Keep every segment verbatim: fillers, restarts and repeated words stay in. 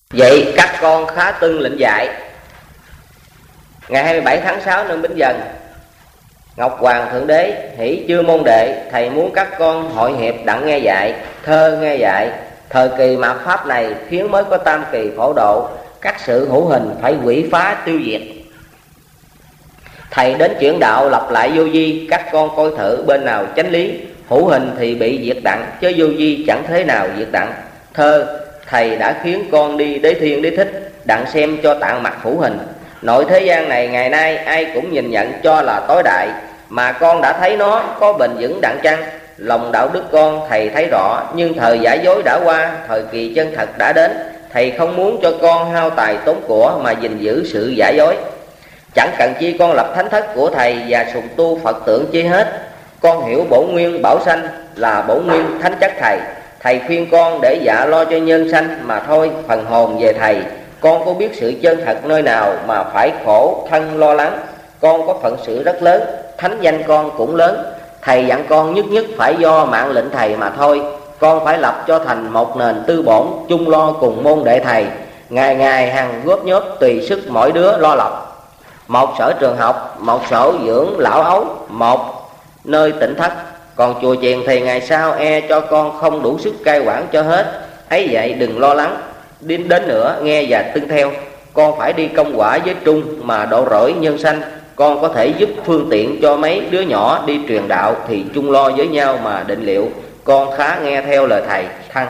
Vậy các con khá tuân lệnh dạy. Ngày hai mươi bảy tháng sáu năm Bính Dần, Ngọc Hoàng Thượng Đế hỷ chưa môn đệ, thầy muốn các con hội hiệp đặng nghe dạy, thơ nghe dạy. Thời kỳ mạt Pháp này khiến mới có tam kỳ phổ độ, các sự hữu hình phải quỷ phá tiêu diệt. Thầy đến chuyển đạo lập lại vô vi, các con coi thử bên nào chánh lý. Hữu hình thì bị diệt đặng, chứ vô vi chẳng thế nào diệt đặng. Thơ, thầy đã khiến con đi đế thiên đế thích, đặng xem cho tạng mặt hữu hình. Nội thế gian này ngày nay ai cũng nhìn nhận cho là tối đại, mà con đã thấy nó có bền vững đặng chăng? Lòng đạo đức con thầy thấy rõ, nhưng thời giả dối đã qua, thời kỳ chân thật đã đến. Thầy không muốn cho con hao tài tốn của mà gìn giữ sự giả dối. Chẳng cần chi con lập thánh thất của thầy và sùng tu Phật tượng chi hết. Con hiểu bổn nguyên bảo sanh là bổn nguyên thánh chất thầy. Thầy khuyên con để dạ lo cho nhân sanh mà thôi, phần hồn về thầy. Con có biết sự chân thật nơi nào mà phải khổ thân lo lắng. Con có phận sự rất lớn, thánh danh con cũng lớn. Thầy dặn con nhất nhất phải do mạng lệnh thầy mà thôi. Con phải lập cho thành một nền tư bổn, chung lo cùng môn đệ thầy. Ngày ngày hàng góp nhóp tùy sức mỗi đứa lo lập. Một sở trường học, một sổ dưỡng lão ấu, một nơi tịnh thất. Còn chùa chiền thì ngày sau e cho con không đủ sức cai quản cho hết. Ấy vậy đừng lo lắng, đến đến nữa nghe và tuân theo. Con phải đi công quả với trung mà độ rỗi nhân sanh. Con có thể giúp phương tiện cho mấy đứa nhỏ đi truyền đạo, thì chung lo với nhau mà định liệu. Con khá nghe theo lời thầy. Thăng.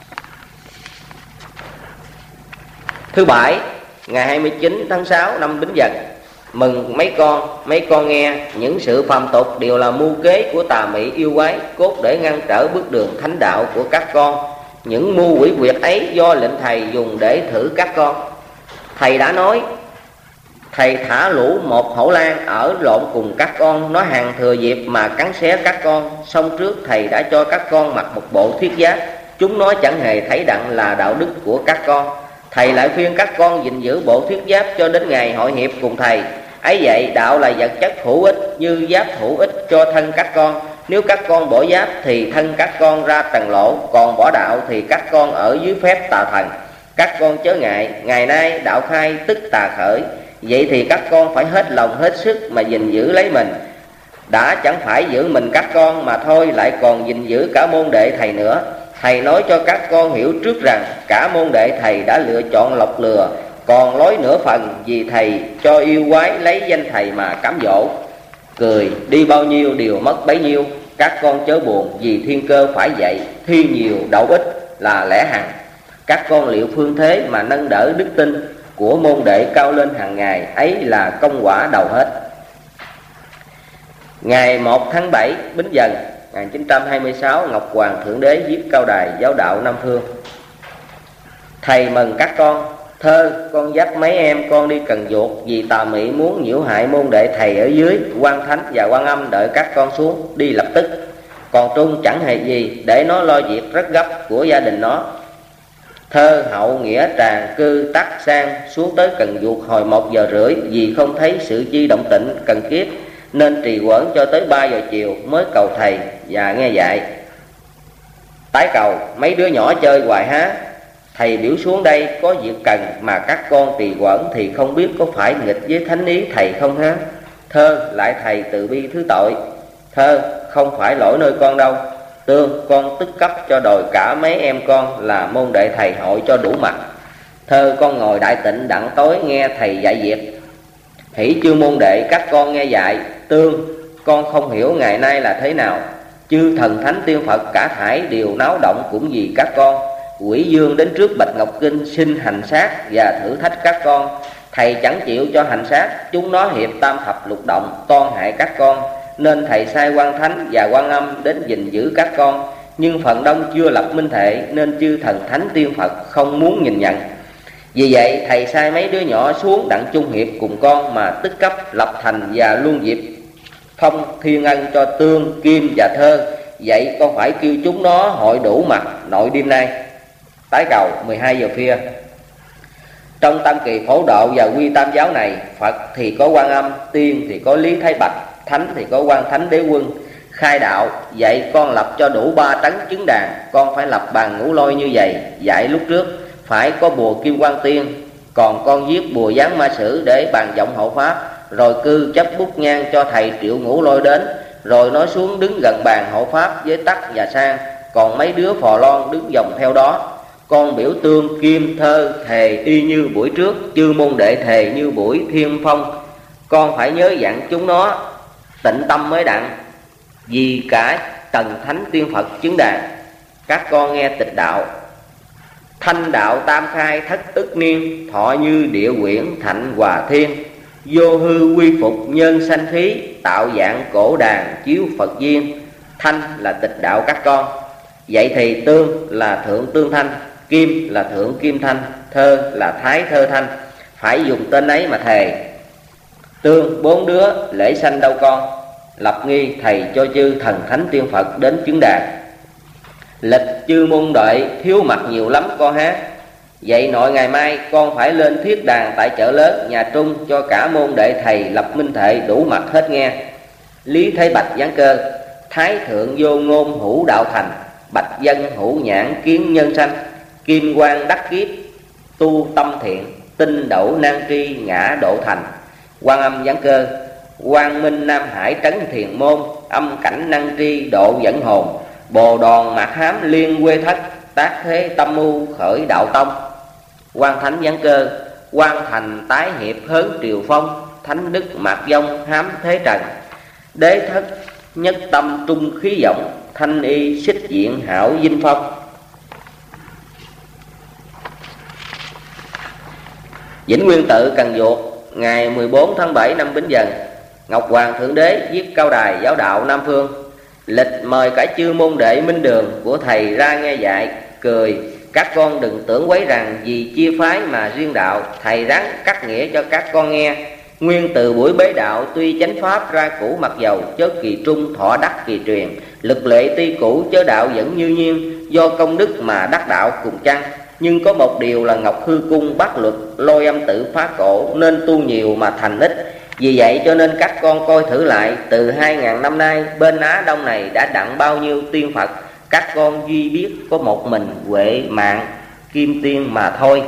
Thứ bảy, ngày hai mươi chín tháng sáu năm Bính Dần. Mừng mấy con, mấy con nghe những sự phàm tục đều là mưu kế của tà mị yêu quái, cốt để ngăn trở bước đường thánh đạo của các con. Những mưu quỷ quyệt ấy do lệnh thầy dùng để thử các con. Thầy đã nói, thầy thả lũ một hổ lang ở lộn cùng các con, nó hàng thừa dịp mà cắn xé các con. Xong trước thầy đã cho các con mặc một bộ thiết giáp, chúng nó chẳng hề thấy đặng là đạo đức của các con. Thầy lại khuyên các con gìn giữ bộ thiết giáp cho đến ngày hội hiệp cùng thầy. Ấy vậy đạo là vật chất hữu ích, như giáp hữu ích cho thân các con. Nếu các con bỏ giáp thì thân các con ra trần lộ, còn bỏ đạo thì các con ở dưới phép tà thần. Các con chớ ngại, ngày nay đạo khai tức tà khởi. Vậy thì các con phải hết lòng hết sức mà gìn giữ lấy mình. Đã chẳng phải giữ mình các con mà thôi, lại còn gìn giữ cả môn đệ thầy nữa. Thầy nói cho các con hiểu trước rằng cả môn đệ thầy đã lựa chọn lọc lừa, còn lối nửa phần vì thầy cho yêu quái lấy danh thầy mà cám dỗ. Cười đi bao nhiêu điều mất bấy nhiêu. Các con chớ buồn, vì thiên cơ phải vậy, thi nhiều đậu ít là lẽ hằng. Các con liệu phương thế mà nâng đỡ đức tin của môn đệ cao lên hàng ngày, ấy là công quả đầu hết. Ngày một tháng bảy Bính Dần một nghìn chín trăm hai mươi sáu, Ngọc Hoàng Thượng Đế viết cao đài giáo đạo Nam Phương. Thầy mừng các con. Thơ, con dắt mấy em con đi Cần Duộc, vì tà mị muốn nhiễu hại môn đệ thầy ở dưới. Quan Thánh và Quan Âm đợi các con xuống, đi lập tức. Còn Trung chẳng hề gì, để nó lo việc rất gấp của gia đình nó. Thơ, Hậu, Nghĩa, Tràng, Cư, Tắc, Sang xuống tới Cần Duộc hồi một giờ rưỡi, vì không thấy sự chi động tĩnh cần kiết, nên trì hoãn cho tới ba giờ chiều mới cầu thầy và nghe dạy. Tái cầu, mấy đứa nhỏ chơi hoài há. Thầy biểu xuống đây có việc cần, mà các con trì hoãn thì không biết có phải nghịch với thánh ý thầy không há. Thơ, lại thầy từ bi thứ tội. Thơ, không phải lỗi nơi con đâu. Tương, con tức cấp cho đòi cả mấy em con là môn đệ thầy hội cho đủ mặt. Thơ, con ngồi đại tịnh đặng tối nghe thầy dạy việc. Hỷ chưa môn đệ các con nghe dạy. Tương, con không hiểu ngày nay là thế nào. Chư thần thánh tiên Phật cả thảy đều náo động cũng vì các con. Quỷ dương đến trước Bạch Ngọc Kinh xin hành sát và thử thách các con. Thầy chẳng chịu cho hành sát, chúng nó hiệp tam thập lục động toan hại các con, nên thầy sai Quan Thánh và Quan Âm đến gìn giữ các con. Nhưng phần đông chưa lập minh thệ, nên chư thần thánh tiên Phật không muốn nhìn nhận. Vì vậy thầy sai mấy đứa nhỏ xuống đặng chung hiệp cùng con mà tức cấp lập thành, và luôn dịp phong thiên ân cho Tương, Kim và Thơ. Vậy con phải kêu chúng nó hội đủ mặt nội đêm nay. Tái cầu mười hai giờ khuya. Trong tam kỳ phổ độ và quy tam giáo này, Phật thì có Quan Âm, Tiên thì có Lý Thái Bạch, Thánh thì có Quan Thánh Đế Quân. Khai đạo, vậy con lập cho đủ ba trấn chứng đàn. Con phải lập bàn ngũ lôi như vậy, dạy lúc trước. phải có bùa Kim Quan Tiên, còn con viết bùa Giáng Ma Sử để bàn giọng hộ pháp, rồi cư chấp bút nhang cho thầy Triệu Ngũ Lôi đến, rồi nói xuống đứng gần bàn hộ pháp với Tắc và Sang, còn mấy đứa phò lon đứng vòng theo đó. Con biểu tương kim thơ thề y như buổi trước, chư môn đệ thề như buổi thiên phong. Con phải nhớ dặn chúng nó tịnh tâm mới đặng, vì cả tần thánh tiên Phật chứng đàn. Các con nghe tịch đạo: thanh đạo tam khai thất ức niên, thọ như địa quyển thạnh hòa thiên. Vô hư quy phục nhân sanh khí, tạo dạng cổ đàn chiếu Phật duyên. Thanh là tịch đạo các con. Vậy thì tương là thượng tương thanh, kim là thượng kim thanh, thơ là thái thơ thanh. Phải dùng tên ấy mà thề. Tương bốn đứa lễ sanh đâu con, lập nghi thầy cho chư thần thánh tiên Phật đến chứng đàn. Lịch chư môn đệ thiếu mặt nhiều lắm con hát. Vậy nội ngày mai con phải lên thiết đàn tại chợ lớn nhà Trung, cho cả môn đệ thầy lập minh thệ đủ mặt hết nghe. Lý Thế Bạch giáng cơ: thái thượng vô ngôn hữu đạo thành, bạch dân hữu nhãn kiến nhân sanh. Kim quan đắc kiếp tu tâm thiện, tinh đậu nan tri ngã độ thành. Quan Âm giáng cơ: quang minh Nam Hải trấn thiền môn, âm cảnh năng tri độ dẫn hồn. Bồ đòn mạc hám liên quê thất, tác thế tâm mưu khởi đạo tông. Quan Thánh giáng cơ: quan thành tái hiệp hớn triều phong, thánh đức mạc dông hám thế trần. Đế thất nhất tâm trung khí vọng, thanh y xích diện hảo vinh phong. Vĩnh Nguyên Tự Cần Duộc, ngày mười bốn tháng bảy năm Bính Dần. Ngọc Hoàng Thượng Đế viết cao đài giáo đạo Nam Phương. Lịch mời cả chư môn đệ minh đường của thầy ra nghe dạy. Cười: các con đừng tưởng quấy rằng vì chia phái mà riêng đạo, thầy ráng cắt nghĩa cho các con nghe. Nguyên từ buổi bế đạo tuy chánh pháp ra cũ mặc dầu, chớ kỳ trung thọ đắc kỳ truyền. Lực lệ ti cũ chớ đạo vẫn như nhiên, do công đức mà đắc đạo cùng chăng. Nhưng có một điều là Ngọc Hư Cung bắt luật, lôi âm tự phá cổ, nên tu nhiều mà thành ít. Vì vậy cho nên các con coi thử lại, từ hai ngàn năm nay bên Á Đông này đã đặng bao nhiêu tiên Phật, các con duy biết có một mình Huệ Mạng Kim Tiên mà thôi.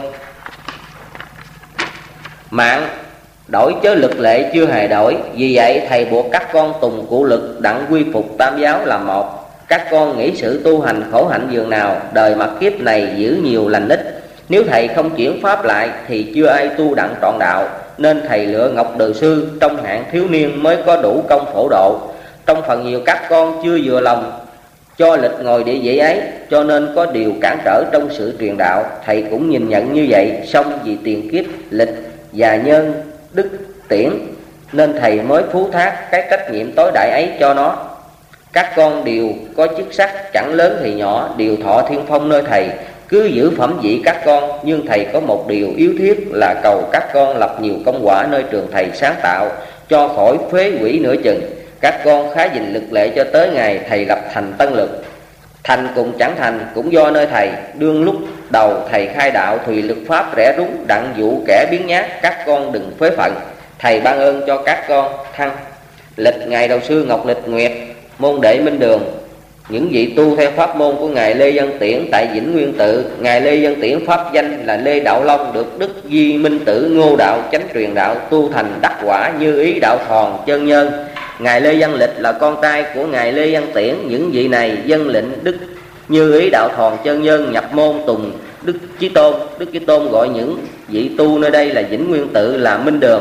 Mạng đổi chớ lực lệ chưa hề đổi. Vì vậy thầy buộc các con tùng cụ lực đặng quy phục tam giáo làm một. Các con nghĩ sự tu hành khổ hạnh dường nào, đời mặt kiếp này giữ nhiều lành ít. Nếu thầy không chuyển pháp lại thì chưa ai tu đặng trọn đạo. Nên thầy lựa Ngọc Đừ Sư trong hạng thiếu niên mới có đủ công phổ độ. Trong phần nhiều các con chưa vừa lòng cho lịch ngồi địa vị ấy, cho nên có điều cản trở trong sự truyền đạo. Thầy cũng nhìn nhận như vậy, song vì tiền kiếp lịch và nhân đức tiễn nên thầy mới phú thác cái trách nhiệm tối đại ấy cho nó. Các con đều có chức sắc, chẳng lớn thì nhỏ, đều thọ thiên phong nơi thầy. Cứ giữ phẩm vị các con, nhưng thầy có một điều yếu thiết là cầu các con lập nhiều công quả nơi trường thầy sáng tạo, cho khỏi phế quỷ nửa chừng. Các con khá dình lực lệ cho tới ngày thầy lập thành tân lực. Thành cùng chẳng thành cũng do nơi thầy. Đương lúc đầu thầy khai đạo thùy lực pháp rẽ rúng, đặng dụ kẻ biến nhát, các con đừng phế phận. Thầy ban ơn cho các con thăng. Lịch ngày đầu sư Ngọc Lịch Nguyệt, môn đệ minh đường. Những vị tu theo pháp môn của ngài Lê Văn Tiễn tại Vĩnh Nguyên Tự. Ngài Lê Văn Tiễn pháp danh là Lê Đạo Long, được Đức Di Minh Tử Ngô Đạo chánh truyền đạo, tu thành đắc quả như ý đạo thòn chân nhân. Ngài Lê Văn Lịch là con trai của ngài Lê Văn Tiễn. Những vị này dân lệnh Đức như ý đạo thòn chân nhân, nhập môn tùng Đức Chí Tôn. Đức Chí Tôn gọi những vị tu nơi đây là Vĩnh Nguyên Tự là minh đường.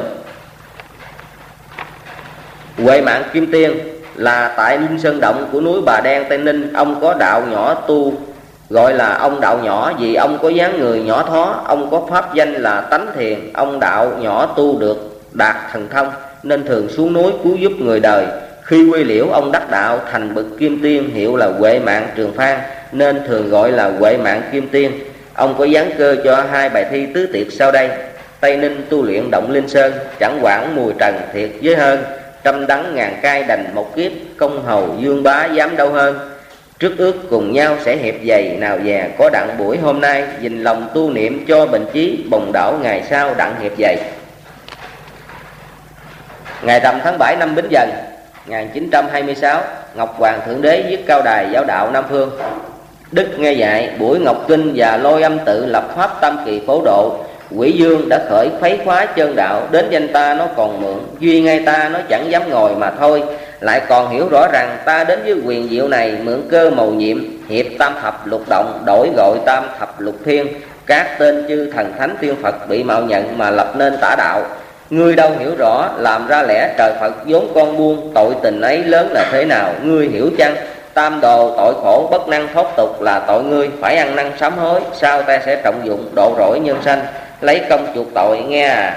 Huệ Mạng Kim Tiên là tại Linh Sơn Động của núi Bà Đen Tây Ninh. Ông có đạo nhỏ tu gọi là ông đạo nhỏ, vì ông có dáng người nhỏ thó. Ông có pháp danh là Tánh Thiền. Ông đạo nhỏ tu được đạt thần thông, nên thường xuống núi cứu giúp người đời. Khi quy liễu ông đắc đạo thành bậc Kim Tiên, hiệu là Huệ Mạng Trường Phan, nên thường gọi là Huệ Mạng Kim Tiên. Ông có giáng cơ cho hai bài thi tứ tiệc sau đây: Tây Ninh tu luyện động Linh Sơn, chẳng quản mùi trần thiệt với hơn. Trăm đắng ngàn cay đành một kiếp, công hầu dương bá dám đâu hơn. Trước ước cùng nhau sẽ hiệp dày, nào dè có đặng buổi hôm nay. Dình lòng tu niệm cho bệnh chí, bồng đảo ngày sau đặng hiệp dày. Ngày rằm tháng bảy năm Bính Dần, một nghìn chín trăm hai mươi sáu, Ngọc Hoàng Thượng Đế viết cao đài giáo đạo Nam Phương. Đức nghe dạy buổi ngọc kinh và lôi âm tự lập pháp tam kỳ phổ độ. Quỷ dương đã khởi khuấy khóa chân đạo, đến danh ta nó còn mượn, duy ngay ta nó chẳng dám ngồi mà thôi. Lại còn hiểu rõ rằng ta đến với quyền diệu này, mượn cơ mầu nhiệm, hiệp tam thập lục động, đổi gọi tam thập lục thiên. Các tên chư thần thánh tiên Phật bị mạo nhận mà lập nên tả đạo. Ngươi đâu hiểu rõ, làm ra lẽ trời Phật vốn con buông, tội tình ấy lớn là thế nào, ngươi hiểu chăng? Tam đồ tội khổ bất năng thoát tục là tội ngươi, phải ăn năn sám hối, sao ta sẽ trọng dụng độ rỗi nhân sanh, lấy công chuộc tội nghe à.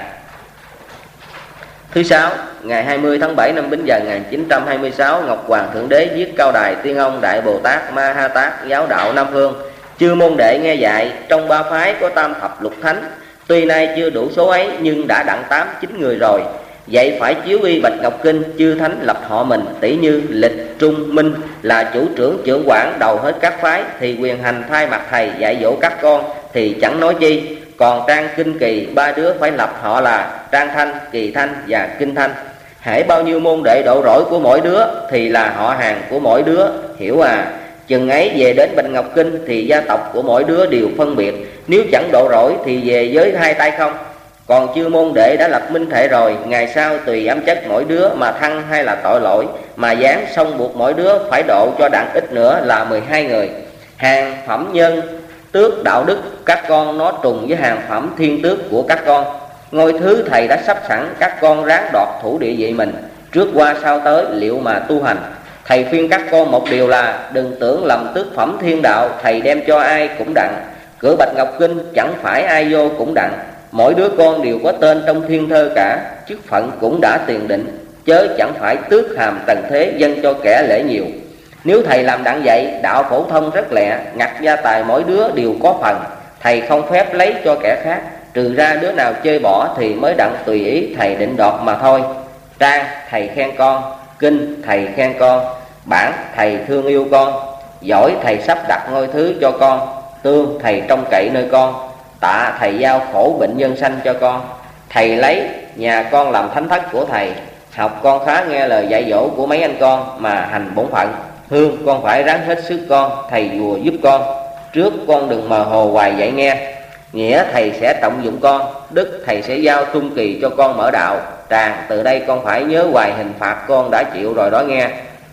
Thứ sáu, ngày hai mươi tháng bảy năm Bính Dần một nghìn chín trăm hai mươi sáu, Ngọc Hoàng Thượng Đế viết Cao Đài Tiên Ông Đại Bồ Tát Ma Ha Tát giáo đạo Nam Phương. Chư môn đệ nghe dạy, trong ba phái có tam thập lục thánh, tuy nay chưa đủ số ấy nhưng đã đặng tám chín người rồi. Vậy phải chiếu y Bạch Ngọc Kinh, chư thánh lập họ mình, tỷ như Lịch, Trung, Minh là chủ trưởng trưởng quản đầu hết các phái, thì quyền hành thay mặt thầy dạy dỗ các con thì chẳng nói chi. Còn Trang Kinh Kỳ, ba đứa phải lập họ là Trang Thanh, Kỳ Thanh và Kinh Thanh. Hễ bao nhiêu môn đệ độ rỗi của mỗi đứa thì là họ hàng của mỗi đứa, hiểu à. Chừng ấy về đến Bạch Ngọc Kinh thì gia tộc của mỗi đứa đều phân biệt, nếu chẳng độ rỗi thì về với hai tay không. Còn chư môn đệ đã lập minh thể rồi, ngày sau tùy ám chất mỗi đứa mà thăng hay là tội lỗi, mà dán xong buộc mỗi đứa phải độ cho đặng ít nữa là mười hai người. Hàng phẩm nhân tước đạo đức các con nó trùng với hàng phẩm thiên tước của các con. Ngôi thứ thầy đã sắp sẵn, các con ráng đoạt thủ địa vị mình, trước qua sau tới liệu mà tu hành. Thầy khuyên các con một điều là đừng tưởng lầm tước phẩm thiên đạo, thầy đem cho ai cũng đặng. Cửa Bạch Ngọc Kinh chẳng phải ai vô cũng đặng, mỗi đứa con đều có tên trong thiên thơ cả, chức phận cũng đã tiền định, chớ chẳng phải tước hàm tầng thế dâng cho kẻ lễ nhiều. Nếu thầy làm đặng vậy, đạo phổ thông rất lẹ, ngặt gia tài mỗi đứa đều có phần, thầy không phép lấy cho kẻ khác, trừ ra đứa nào chơi bỏ thì mới đặng tùy ý thầy định đoạt mà thôi. Trang thầy khen con, kinh thầy khen con, bản thầy thương yêu con, giỏi thầy sắp đặt ngôi thứ cho con, tương thầy trông cậy nơi con, tạ thầy giao khổ bệnh nhân sanh cho con. Thầy lấy nhà con làm thánh thất của thầy, học con khá nghe lời dạy dỗ của mấy anh con mà hành bổn phận. Hương con phải ráng hết sức con, thầy vừa giúp con, trước con đừng mờ hồ hoài dạy nghe. Nghĩa thầy sẽ trọng dụng con, đức thầy sẽ giao trung kỳ cho con mở đạo. Tràng từ đây con phải nhớ hoài hình phạt con đã chịu rồi đó nghe.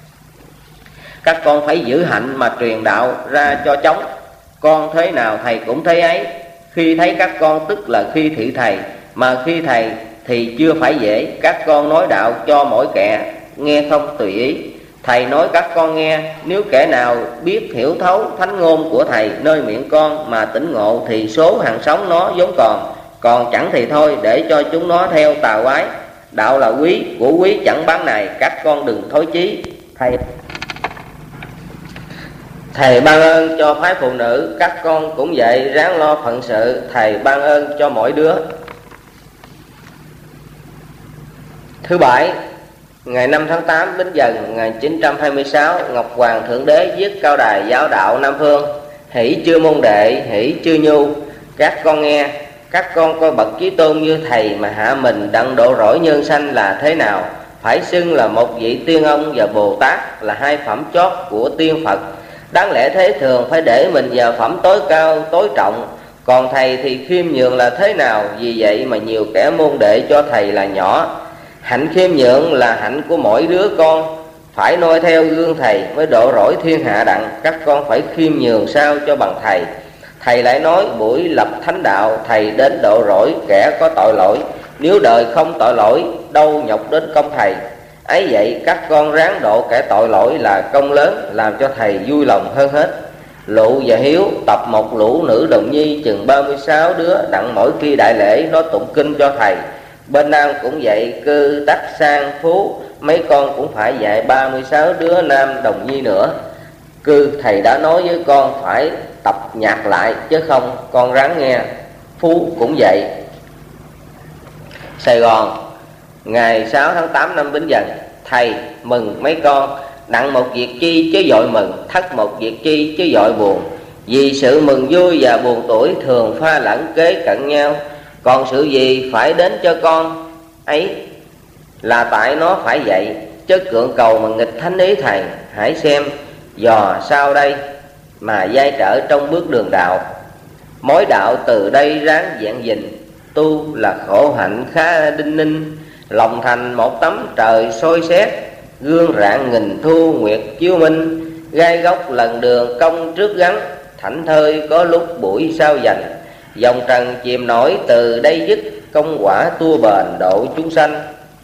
Các con phải giữ hạnh mà truyền đạo ra cho chóng, con thế nào thầy cũng thấy ấy. Khi thấy các con tức là khi thị thầy, mà khi thầy thì chưa phải dễ. Các con nói đạo cho mỗi kẻ, nghe không tùy ý. Thầy nói các con nghe, nếu kẻ nào biết hiểu thấu thánh ngôn của thầy nơi miệng con mà tỉnh ngộ thì số hàng sống nó vốn còn, còn chẳng thì thôi để cho chúng nó theo tà quái. Đạo là quý, của quý chẳng bán này, các con đừng thối chí. Thầy Thầy ban ơn cho phái phụ nữ, các con cũng vậy ráng lo phận sự, thầy ban ơn cho mỗi đứa. Thứ bảy, ngày năm tháng tám Bính Dần một nghìn chín trăm hai mươi sáu, Ngọc Hoàng Thượng Đế viết Cao Đài giáo đạo Nam Phương. Hỷ chư môn đệ, hỷ chư nhu, các con nghe, các con coi bậc chí tôn như thầy mà hạ mình đặng độ rỗi nhân sanh là thế nào. Phải xưng là một vị tiên ông và Bồ Tát là hai phẩm chót của tiên Phật. Đáng lẽ thế thường phải để mình vào phẩm tối cao tối trọng, còn thầy thì khiêm nhường là thế nào. Vì vậy mà nhiều kẻ môn đệ cho thầy là nhỏ. Hạnh khiêm nhượng là hạnh của mỗi đứa con, phải noi theo gương thầy mới độ rỗi thiên hạ đặng. Các con phải khiêm nhường sao cho bằng thầy. Thầy lại nói buổi lập thánh đạo, thầy đến độ rỗi kẻ có tội lỗi, nếu đời không tội lỗi đâu nhọc đến công thầy. Ấy vậy các con ráng độ kẻ tội lỗi là công lớn, làm cho thầy vui lòng hơn hết. Lụ và Hiếu tập một lũ nữ đồng nhi chừng ba mươi sáu đứa, đặng mỗi khi đại lễ nó tụng kinh cho thầy. Bên Nam cũng vậy, Cư Tắc Sang Phú mấy con cũng phải dạy ba mươi sáu đứa nam đồng nhi nữa. Cư thầy đã nói với con phải tập nhạc lại chứ không, con ráng nghe. Phú cũng vậy. Sài Gòn, ngày sáu tháng tám năm Bính Dần, thầy mừng mấy con, đặng một việc chi chứ dội mừng, thất một việc chi chứ dội buồn. Vì sự mừng vui và buồn tuổi thường pha lẫn kế cận nhau, còn sự gì phải đến cho con ấy là tại nó phải vậy, chứ cưỡng cầu mà nghịch thánh ý thầy. Hãy xem dò sau đây, mà giai trở trong bước đường đạo. Mối đạo từ đây ráng dạng gìn, tu là khổ hạnh khá đinh ninh. Lòng thành một tấm trời soi xét, gương rạng nghìn thu nguyệt chiếu minh. Gai góc lần đường công trước gắn, thảnh thơi có lúc buổi sao dành. Dòng trần chìm nổi từ đây dứt, công quả tua bền độ chúng sanh.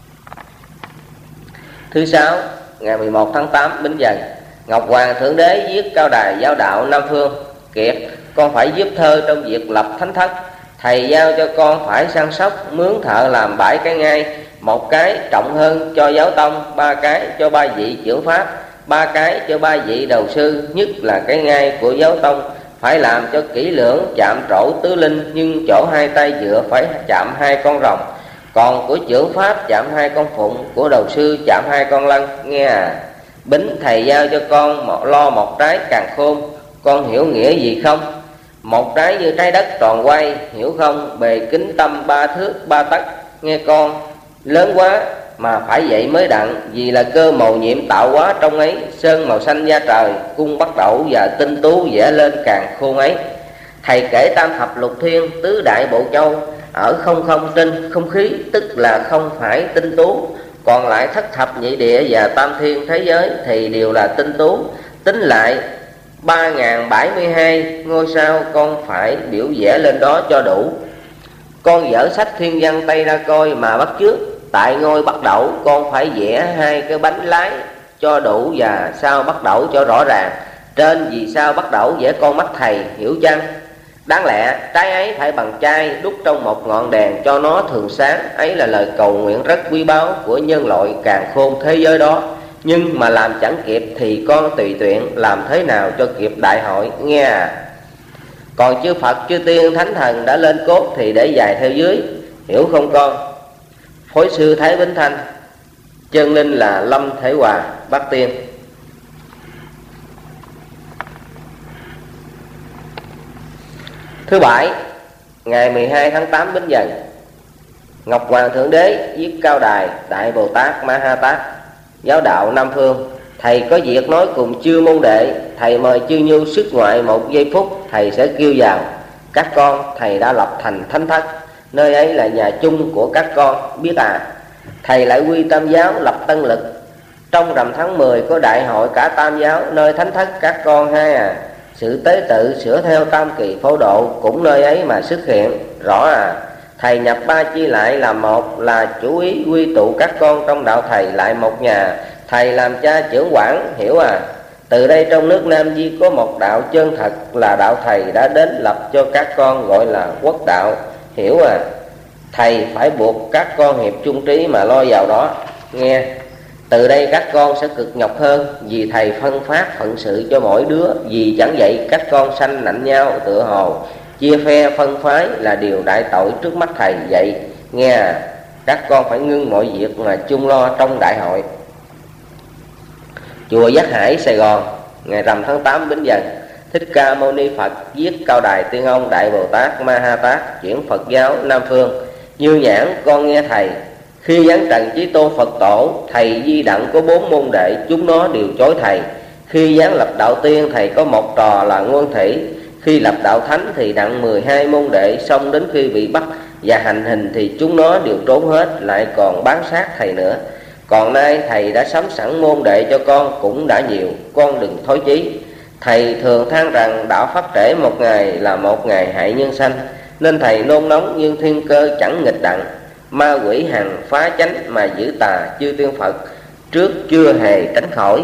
Thứ sáu, ngày mười một tháng tám Bính Dần, Ngọc Hoàng Thượng Đế viết Cao Đài Giáo Đạo Nam Phương: Kiệt, con phải giúp thơ trong việc lập thánh thất. Thầy giao cho con phải săn sóc, mướn thợ làm bảy cái ngai. Một cái trọng hơn cho giáo tông, ba cái cho ba vị trưởng pháp, ba cái cho ba vị đầu sư. Nhất là cái ngai của giáo tông phải làm cho kỹ lưỡng, chạm trổ tứ linh, nhưng chỗ hai tay dựa phải chạm hai con rồng. Còn của trưởng pháp chạm hai con phụng, của đầu sư chạm hai con lân. Nghe à, Bính thầy giao cho con một, lo một trái càn khôn. Con hiểu nghĩa gì không? Một trái như trái đất tròn quay, hiểu không? Bề kính tâm ba thước ba tấc. Nghe con, lớn quá mà phải vậy mới đặng, vì là cơ mầu nhiệm tạo hóa trong ấy. Sơn màu xanh da trời, cung bắt đậu và tinh tú vẽ lên càn khôn ấy. Thầy kể tam thập lục thiên, tứ đại bộ châu, ở không không trên không khí, tức là không phải tinh tú. Còn lại thất thập nhị địa và tam thiên thế giới thì đều là tinh tú. Tính lại ba nghìn bảy mươi hai ngôi sao, con phải biểu vẽ lên đó cho đủ. Con dở sách thiên văn Tây ra coi mà bắt chước. Tại ngôi bắt đẩu con phải vẽ hai cái bánh lái cho đủ, và sao bắt đẩu cho rõ ràng. Trên vì sao bắt đẩu vẽ con mắt thầy, hiểu chăng? Đáng lẽ trái ấy phải bằng chai, đút trong một ngọn đèn cho nó thường sáng. Ấy là lời cầu nguyện rất quý báu của nhân loại càn khôn thế giới đó. Nhưng mà làm chẳng kịp thì con tùy tiện làm thế nào cho kịp đại hội. Nghe à, còn chư Phật chư tiên thánh thần đã lên cốt thì để dài theo dưới, hiểu không con? Phối sư Thái Bính Thanh, chân linh là Lâm Thể Hòa, Bắc Tiên. Thứ bảy, ngày mười hai tháng tám Bính Dần, Ngọc Hoàng Thượng Đế viết Cao Đài Đại Bồ Tát Ma Ha Tát Giáo Đạo Nam Phương. Thầy có việc nói cùng chư môn đệ. Thầy mời chư nhu xuất ngoại một giây phút, thầy sẽ kêu vào. Các con, thầy đã lập thành thánh thất, nơi ấy là nhà chung của các con, biết à? Thầy lại quy tam giáo lập tân lực. Trong rằm tháng mười có đại hội cả tam giáo, nơi thánh thất các con hai à. Sự tế tự sửa theo tam kỳ phổ độ cũng nơi ấy mà xuất hiện, rõ à? Thầy nhập ba chi lại làm một, là chủ ý quy tụ các con trong đạo thầy lại một nhà. Thầy làm cha trưởng quản, hiểu à? Từ đây trong nước Nam Di có một đạo chân thật, là đạo thầy đã đến lập cho các con, gọi là quốc đạo, hiểu à? Thầy phải buộc các con hiệp chung trí mà lo vào đó. Nghe, từ đây các con sẽ cực nhọc hơn, vì thầy phân phát phận sự cho mỗi đứa. Vì chẳng vậy các con sanh nạnh nhau, tựa hồ chia phe phân phái là điều đại tội trước mắt thầy vậy. Nghe à, các con phải ngưng mọi việc mà chung lo trong đại hội. Chùa Giác Hải, Sài Gòn, ngày rằm tháng tám Bính Dần, Thích Ca Mâu Ni Phật viết Cao Đài Tiên Ông Đại Bồ Tát Ma Ha Tát chuyển Phật giáo Nam Phương. Như Nhãn, con nghe thầy. Khi giáng trần Chí Tôn Phật Tổ, thầy Di Đặng có bốn môn đệ, chúng nó đều chối thầy. Khi giáng lập đạo tiên, thầy có một trò là Nguyên Thủy. Khi lập đạo thánh thì đặng mười hai môn đệ, xong đến khi bị bắt và hành hình thì chúng nó đều trốn hết, lại còn bán sát thầy nữa. Còn nay thầy đã sắm sẵn môn đệ cho con cũng đã nhiều, con đừng thối chí. Thầy thường than rằng đạo pháp trễ một ngày là một ngày hại nhân sanh, nên thầy nôn nóng nhưng thiên cơ chẳng nghịch đặng. Ma quỷ hằng phá chánh mà giữ tà, chư tiên Phật trước chưa hề tránh khỏi.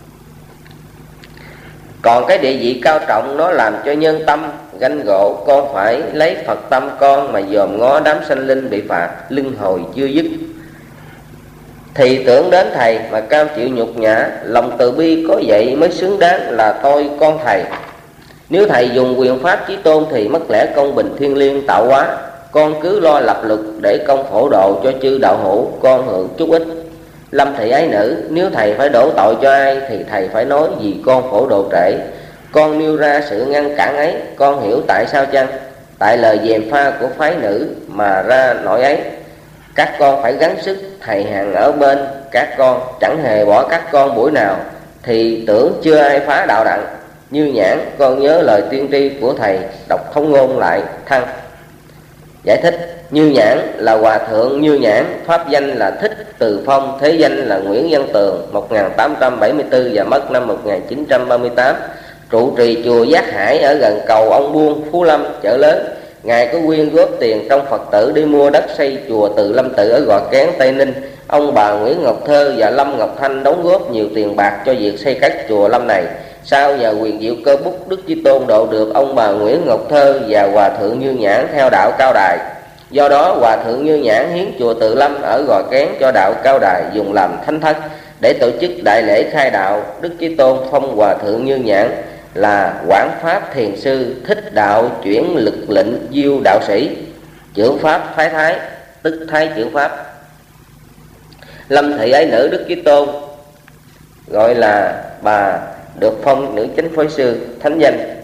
Còn cái địa vị cao trọng nó làm cho nhân tâm ganh gỗ, con phải lấy Phật tâm con mà dòm ngó đám sanh linh bị phạt, luân hồi chưa dứt. Thì tưởng đến thầy mà cam chịu nhục nhã, lòng từ bi có vậy mới xứng đáng là tôi con thầy. Nếu thầy dùng quyền pháp Chí Tôn thì mất lẽ công bình thiên liêng tạo hóa. Con cứ lo lập luật để công phổ độ cho chư đạo hữu, con hưởng chút ít. Lâm thị ái nữ, nếu thầy phải đổ tội cho ai thì thầy phải nói vì con phổ độ trễ. Con nêu ra sự ngăn cản ấy, con hiểu tại sao chăng? Tại lời gièm pha của phái nữ mà ra nỗi ấy. Các con phải gắng sức, thầy hàng ở bên các con, chẳng hề bỏ các con buổi nào. Thì tưởng chưa ai phá đạo đặng, Như Nhãn, con nhớ lời tiên tri của thầy, đọc thống ngôn lại thăng. Giải thích: Như Nhãn là hòa thượng Như Nhãn, pháp danh là Thích Từ Phong, thế danh là Nguyễn Văn Tường, một nghìn tám trăm bảy mươi tư và mất năm một nghìn chín trăm ba mươi tám. Trụ trì chùa Giác Hải ở gần cầu Ông Buôn, Phú Lâm, chợ lớn. Ngài có quyên góp tiền trong Phật tử đi mua đất xây chùa Từ Lâm Tự ở Gò Kén, Tây Ninh. Ông bà Nguyễn Ngọc Thơ và Lâm Ngọc Thanh đóng góp nhiều tiền bạc cho việc xây cất chùa Lâm này. Sau nhờ quyền diệu cơ bút, Đức Chí Tôn độ được ông bà Nguyễn Ngọc Thơ và hòa thượng Như Nhãn theo đạo Cao Đài. Do đó hòa thượng Như Nhãn hiến chùa Từ Lâm ở Gò Kén cho đạo Cao Đài dùng làm thánh thất. Để tổ chức đại lễ khai đạo, Đức Chí Tôn phong hòa thượng Như Nhãn là Quảng Pháp Thiền Sư, Thích Đạo Chuyển Lực Lệnh Diêu Đạo Sĩ, trưởng Pháp Phái Thái, tức Thái trưởng Pháp. Lâm thị ái nữ Đức Chí Tôn gọi là bà, được phong nữ chánh phối sư thánh danh.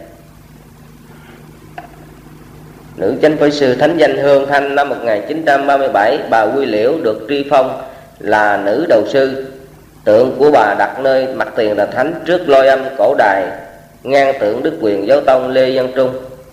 Nữ chánh phối sư thánh danh Hương Thanh. Năm một nghìn chín trăm ba mươi bảy, bà Quy Liễu được tri phong là nữ đầu sư. Tượng của bà đặt nơi mặt tiền là thánh, trước lôi âm cổ đài, ngang tượng Đức Quyền Giáo Tông Lê Văn Trung.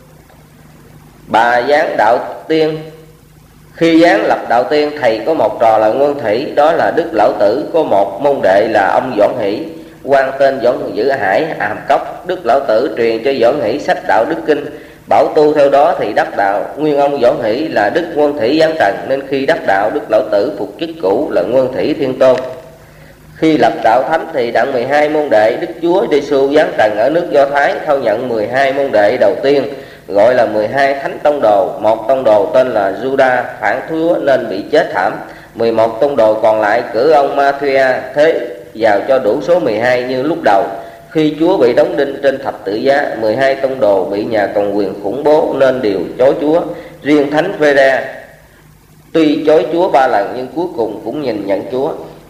Bà giáng đạo tiên. Khi giáng lập đạo tiên, thầy có một trò là Nguyên Thủy, đó là Đức Lão Tử, có một môn đệ là ông Doãn Hỷ, quan tên Doãn Giữ Hải, Hàm Cốc. Đức Lão Tử truyền cho Doãn Hỷ sách đạo Đức Kinh, bảo tu theo đó thì đắc đạo. Nguyên ông Doãn Hỷ là Đức Nguyên Thủy giáng trần, nên khi đắc đạo, Đức Lão Tử phục chức cũ là Nguyên Thủy Thiên Tôn. Khi lập đạo thánh thì đặng mười hai môn đệ Đức Chúa Giêsu giáng trần ở nước Do Thái, thâu nhận mười hai môn đệ đầu tiên, gọi là mười hai thánh tông đồ. Một tông đồ tên là Juda phản Chúa nên bị chết thảm. mười một tông đồ còn lại cử ông Matthia thế vào cho đủ số mười hai như lúc đầu. Khi Chúa bị đóng đinh trên thập tự giá, mười hai tông đồ bị nhà cầm quyền khủng bố nên đều chối Chúa. Riêng thánh Phêrô tuy chối Chúa ba lần nhưng cuối cùng cũng nhìn nhận Chúa.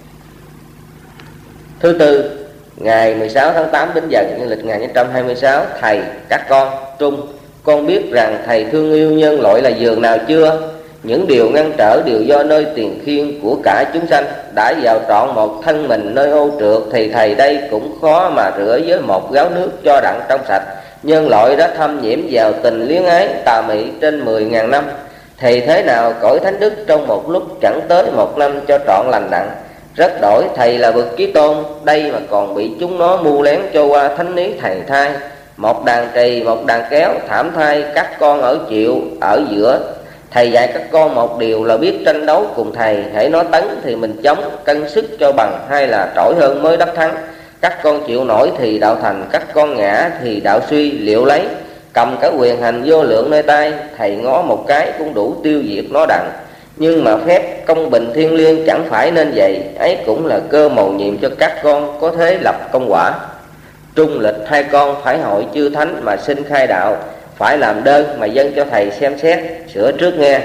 Thứ tư, ngày mười sáu tháng tám Bính Dần dương lịch một nghìn chín trăm hai mươi sáu. Thầy, các con, Trung, con biết rằng thầy thương yêu nhân loại là giường nào chưa? Những điều ngăn trở đều do nơi tiền khiên của cả chúng sanh. Đã vào trọn một thân mình nơi ô trượt thì thầy đây cũng khó mà rửa với một gáo nước cho đặng trong sạch. Nhân loại đã thâm nhiễm vào tình luyến ái tà mị trên mười ngàn năm. Thì thế nào cõi thánh đức trong một lúc chẳng tới một năm cho trọn lành đặng. Rất đổi, thầy là bậc Chí Tôn, đây mà còn bị chúng nó mưu lén cho qua thánh lý thầy thai. Một đàn trì, một đàn kéo, thảm thai, các con ở chịu, ở giữa. Thầy dạy các con một điều là biết tranh đấu cùng thầy. Hễ nó tấn thì mình chống, cân sức cho bằng, hay là trỗi hơn mới đắc thắng. Các con chịu nổi thì đạo thành, các con ngã thì đạo suy, liệu lấy. Cầm cả quyền hành vô lượng nơi tay, thầy ngó một cái cũng đủ tiêu diệt nó đặng. Nhưng mà phép công bình thiên liêng chẳng phải nên vậy. Ấy cũng là cơ mầu nhiệm cho các con có thế lập công quả. Trung lịch hai con phải hội chư thánh mà xin khai đạo, phải làm đơn mà dâng cho thầy xem xét, sửa trước nghe.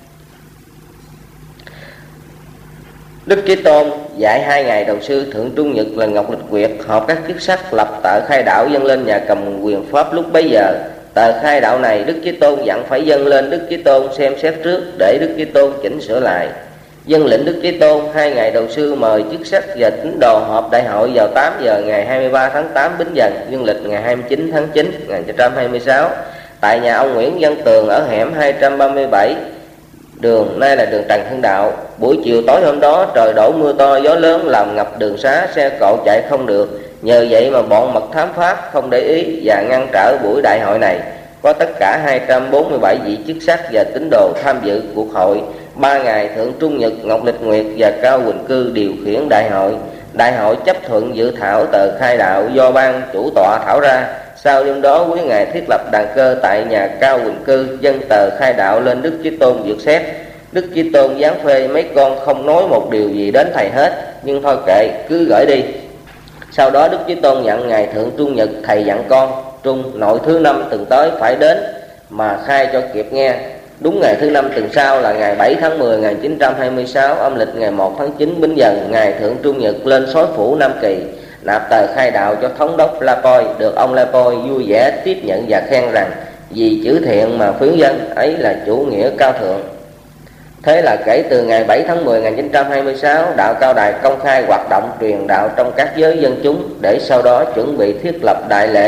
Đức Chí Tôn dạy hai ngày đầu sư thượng trung nhật là Ngọc Lịch Quyệt, họp các chức sắc lập tờ khai đạo dâng lên nhà cầm quyền pháp lúc bấy giờ. Tờ khai đạo này Đức Chí Tôn dặn phải dâng lên Đức Chí Tôn xem xét trước để Đức Chí Tôn chỉnh sửa lại. Dân lệnh Đức Chí Tôn hai ngày đầu sư mời chức sắc và tín đồ họp đại hội vào tám giờ ngày hai mươi ba tháng tám Bính Dần dương lịch ngày hai mươi chín tháng chín năm một nghìn chín trăm hai mươi sáu tại nhà ông Nguyễn Văn Tường ở hẻm hai trăm ba mươi bảy đường nay là đường Trần Hưng Đạo. Buổi chiều tối hôm đó trời đổ mưa to gió lớn làm ngập đường xá, xe cộ chạy không được. Nhờ vậy mà bọn mật thám pháp không để ý và ngăn trở buổi đại hội này. Có tất cả hai trăm bốn mươi bảy vị chức sắc và tín đồ tham dự cuộc hội. Ba ngày thượng trung nhật, Ngọc Lịch Nguyệt và Cao Quỳnh Cư điều khiển đại hội. Đại hội chấp thuận dự thảo tờ khai đạo do ban chủ tọa thảo ra. Sau đêm đó quý ngài thiết lập đàn cơ tại nhà Cao Quỳnh Cư, dâng tờ khai đạo lên Đức Chí Tôn duyệt xét. Đức Chí Tôn giáng phê mấy con không nói một điều gì đến thầy hết, nhưng thôi kệ, cứ gửi đi. Sau đó Đức Chí Tôn nhận ngày thượng trung nhật, thầy dặn con Trung nội thứ năm từng tới phải đến mà khai cho kịp nghe. Đúng ngày thứ năm tuần sau là ngày bảy tháng mười năm một nghìn chín trăm hai mươi sáu, âm lịch ngày một tháng chín Bính Dần, ngày thượng trung nhật lên Soái phủ Nam Kỳ, nạp tờ khai đạo cho thống đốc La Poi. Được ông La Poi vui vẻ tiếp nhận và khen rằng vì chữ thiện mà khuyến dân, ấy là chủ nghĩa cao thượng. Thế là kể từ ngày bảy tháng mười năm một nghìn chín trăm hai mươi sáu, đạo Cao Đài công khai hoạt động truyền đạo trong các giới dân chúng, để sau đó chuẩn bị thiết lập đại lễ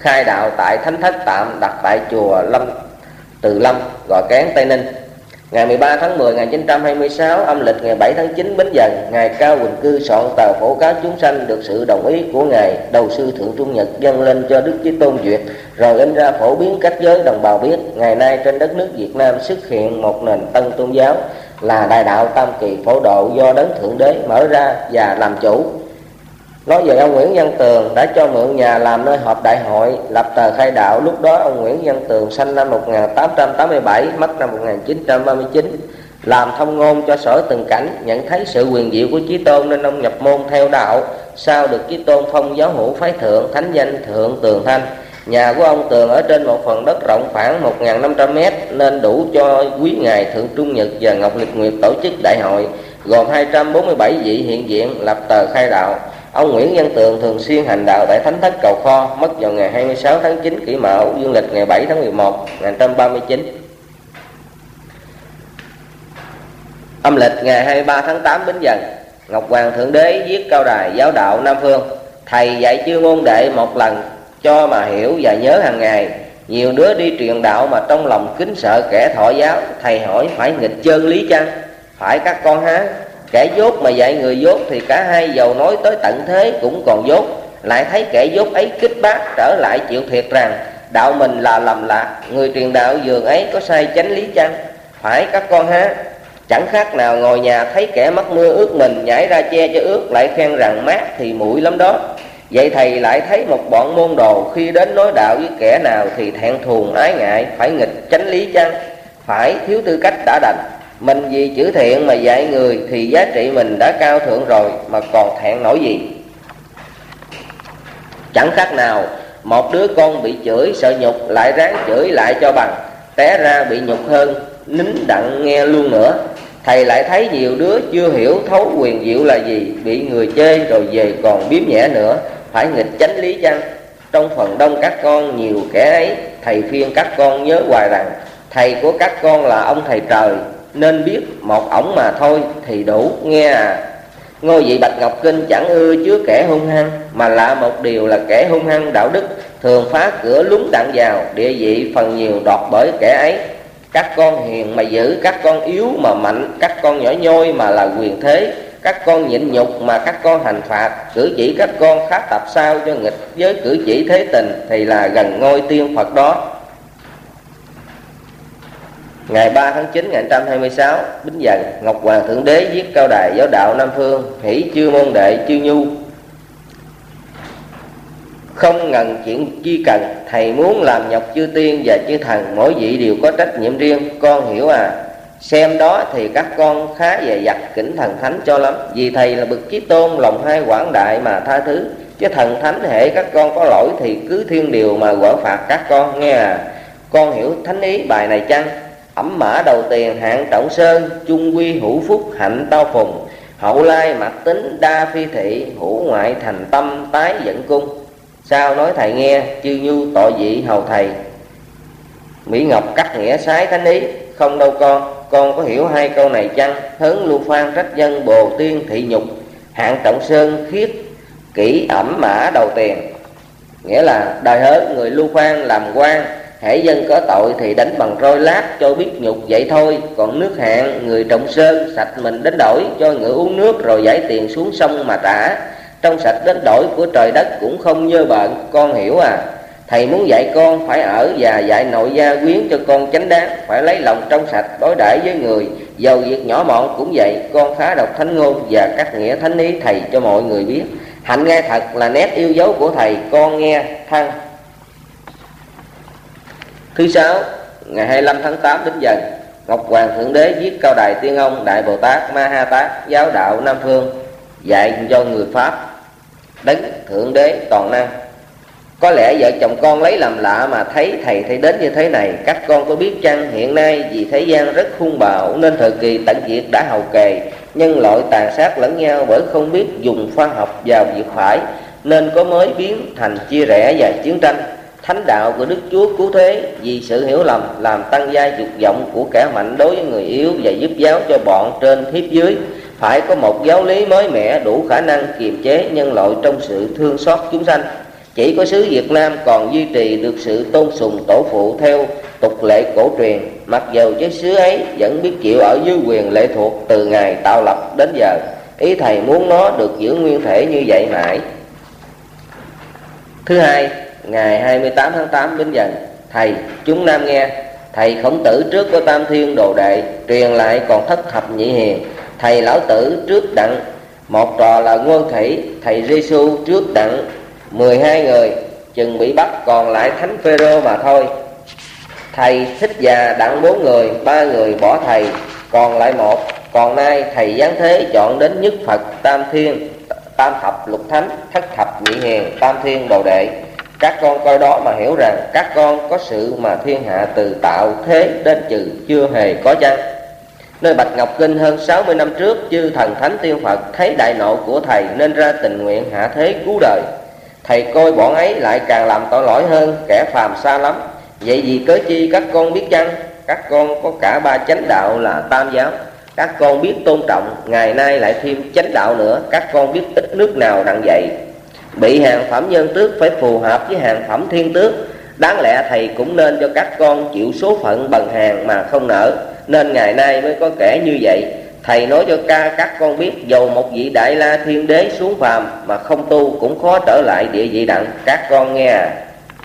khai đạo tại thánh thất tạm đặt tại chùa Lâm Từ Lâm, Gò Kén, Tây Ninh. Ngày mười ba tháng mười năm một nghìn chín trăm hai mươi sáu âm lịch ngày bảy tháng chín Bính Dần, ngài Cao Quỳnh Cư soạn tờ phổ cáo chúng sanh được sự đồng ý của ngài Đầu sư Thượng Trung Nhật dâng lên cho Đức Chí Tôn duyệt, rồi in ra phổ biến các giới đồng bào biết. Ngày nay trên đất nước Việt Nam xuất hiện một nền tân tôn giáo là Đại đạo Tam Kỳ Phổ Độ do Đấng Thượng Đế mở ra và làm chủ. Nói về ông Nguyễn Văn Tường đã cho mượn nhà làm nơi họp đại hội, lập tờ khai đạo. Lúc đó ông Nguyễn Văn Tường sinh năm một nghìn tám trăm tám mươi bảy, mất năm một nghìn chín trăm ba mươi chín, làm thông ngôn cho Sở Từng Cảnh. Nhận thấy sự quyền diệu của Chí Tôn nên ông nhập môn theo đạo, sau được Chí Tôn phong giáo hữu phái thượng, thánh danh Thượng Tường Thanh. Nhà của ông Tường ở trên một phần đất rộng khoảng một nghìn năm trăm mét nên đủ cho quý ngài Thượng Trung Nhật và Ngọc Lịch Nguyệt tổ chức đại hội, gồm hai trăm bốn mươi bảy vị hiện diện, lập tờ khai đạo. Ông Nguyễn Văn Tường thường xuyên hành đạo tại thánh thất Cầu Kho, mất vào ngày hai mươi sáu tháng chín Kỷ Mão, dương lịch ngày bảy tháng mười một năm một nghìn chín trăm ba mươi chín. Âm lịch ngày hai mươi ba tháng tám Bính Dần, Ngọc Hoàng Thượng Đế viết cao đài giáo đạo Nam Phương. Thầy dạy chư môn đệ một lần cho mà hiểu và nhớ hàng ngày. Nhiều đứa đi truyền đạo mà trong lòng kính sợ kẻ thọ giáo. Thầy hỏi phải nghịch chân lý chăng? Phải các con há. Kẻ dốt mà dạy người dốt thì cả hai dầu nói tới tận thế cũng còn dốt. Lại thấy kẻ dốt ấy kích bác trở lại chịu thiệt rằng đạo mình là lầm lạc. Người truyền đạo dường ấy có sai chánh lý chăng? Phải các con há. Chẳng khác nào ngồi nhà thấy kẻ mắc mưa ướt mình, nhảy ra che cho ướt lại khen rằng mát thì muội lắm đó. Vậy thầy lại thấy một bọn môn đồ khi đến nói đạo với kẻ nào thì thẹn thùng ái ngại, phải nghịch chánh lý chăng? Phải, thiếu tư cách đã đành. Mình vì chữ thiện mà dạy người thì giá trị mình đã cao thượng rồi mà còn thẹn nổi gì. Chẳng khác nào một đứa con bị chửi sợ nhục lại ráng chửi lại cho bằng, té ra bị nhục hơn, nín đặng nghe luôn nữa. Thầy lại thấy nhiều đứa chưa hiểu thấu quyền diệu là gì, bị người chê rồi về còn biếm nhẹ nữa, phải nghịch chánh lý chăng? Trong phần đông các con nhiều kẻ ấy, thầy khuyên các con nhớ hoài rằng thầy của các con là ông thầy trời, nên biết một ổng mà thôi thì đủ nghe à. Ngôi vị Bạch Ngọc Kinh chẳng ưa chứa kẻ hung hăng, mà lạ một điều là kẻ hung hăng đạo đức thường phá cửa lúng đặng vào, địa vị phần nhiều đọt bởi kẻ ấy. Các con hiền mà giữ, các con yếu mà mạnh, các con nhỏ nhoi mà là quyền thế, các con nhịn nhục mà các con hành phạt, cử chỉ các con khá tập sao cho nghịch với cử chỉ thế tình thì là gần ngôi tiên Phật đó. Ngày ba tháng chín năm một nghìn chín trăm hai mươi sáu Bính Dần, Ngọc Hoàng Thượng Đế viết cao đài giáo đạo Nam Phương. Hỷ chư môn đệ chư nhu, không ngần chuyện chi cần. Thầy muốn làm nhọc chư tiên và chư thần, mỗi vị đều có trách nhiệm riêng, con hiểu à. Xem đó thì các con khá dè dặt kính thần thánh cho lắm. Vì thầy là bậc Chí Tôn, lòng hai quảng đại mà tha thứ. Chứ thần thánh hệ các con có lỗi thì cứ thiên điều mà quở phạt các con nghe à. Con hiểu thánh ý bài này chăng? Ẩm mã đầu tiền hạng trọng sơn, chung quy hữu phúc hạnh tao phùng. Hậu lai mặc tính đa phi thị, hữu ngoại thành tâm tái dẫn cung. Sao nói thầy nghe, chư nhu tội dị hầu thầy. Mỹ Ngọc cắt nghĩa sái thánh ý. Không đâu con, con có hiểu hai câu này chăng? Hớn lưu phan trách dân bồ tiên thị nhục, hạng trọng sơn khiết kỹ ẩm mã đầu tiền. Nghĩa là đời hớn người lưu phan làm quan, hễ dân có tội thì đánh bằng roi lát cho biết nhục vậy thôi. Còn nước hạng người trọng sơn sạch mình đánh đổi, cho ngựa uống nước rồi giải tiền xuống sông mà trả. Trong sạch đánh đổi của trời đất cũng không nhơ bợn, con hiểu à. Thầy muốn dạy con phải ở và dạy nội gia quyến cho con chánh đáng, phải lấy lòng trong sạch đối đãi với người, dầu việc nhỏ mọn cũng vậy. Con khá đọc thánh ngôn và các nghĩa thánh ý thầy cho mọi người biết. Hạnh ngay thật là nét yêu dấu của thầy, con nghe thăng. Thứ sáu, ngày hai mươi lăm tháng tám Bính Dần, Ngọc Hoàng Thượng Đế viết cao đài Tiên Ông Đại Bồ Tát Ma Ha Tát giáo đạo Nam Phương, dạy cho người Pháp Đấng Thượng Đế toàn năng. Có lẽ vợ chồng con lấy làm lạ mà thấy thầy thấy đến như thế này. Các con có biết chăng, hiện nay vì thế gian rất hung bạo nên thời kỳ tận diệt đã hầu kề. Nhân loại tàn sát lẫn nhau bởi không biết dùng khoa học vào việc phải, nên có mới biến thành chia rẽ và chiến tranh. Thánh đạo của Đức Chúa cứu thế vì sự hiểu lầm làm tăng gia dục vọng của kẻ mạnh đối với người yếu và giúp giáo cho bọn trên hiếp dưới. Phải có một giáo lý mới mẻ đủ khả năng kiềm chế nhân loại trong sự thương xót chúng sanh. Chỉ có xứ Việt Nam còn duy trì được sự tôn sùng tổ phụ theo tục lệ cổ truyền, mặc dù chứ xứ ấy vẫn biết chịu ở dưới quyền lệ thuộc từ ngày tạo lập đến giờ. Ý thầy muốn nó được giữ nguyên thể như vậy mãi. Thứ hai, ngày hai mươi tám tháng tám Bính Dần, thầy chúng nam nghe. Thầy Khổng Tử trước có Tam Thiên đồ đệ, truyền lại còn thất thập nhị hiền. Thầy Lão Tử trước đặng một trò là Nguyên Thủy. Thầy Giêsu trước đặng mười hai người, chừng bị bắt còn lại Thánh Phêrô mà thôi. Thầy Thích Già đặng bốn người, ba người bỏ thầy còn lại một. Còn nay thầy giáng thế chọn đến nhất Phật, Tam Thiên, Tam Thập Lục Thánh, Thất Thập Nhị Hiền, Tam Thiên đồ đệ. Các con coi đó mà hiểu rằng các con có sự mà thiên hạ từ tạo thế đến trừ chưa hề có chăng. Nơi Bạch Ngọc Kinh hơn sáu mươi năm trước, chư thần thánh tiên Phật thấy đại nộ của thầy nên ra tình nguyện hạ thế cứu đời. Thầy coi bọn ấy lại càng làm tội lỗi hơn, kẻ phàm xa lắm. Vậy vì cớ chi các con biết chăng? Các con có cả ba chánh đạo là tam giáo. Các con biết tôn trọng, ngày nay lại thêm chánh đạo nữa. Các con biết ít nước nào đặng vậy. Bị hàng phẩm nhân tước phải phù hợp với hàng phẩm thiên tước. Đáng lẽ thầy cũng nên cho các con chịu số phận bần hàng mà không nỡ, nên ngày nay mới có kẻ như vậy. Thầy nói cho ca các con biết, dầu một vị Đại La Thiên Đế xuống phàm mà không tu cũng khó trở lại địa vị đặng. Các con nghe à.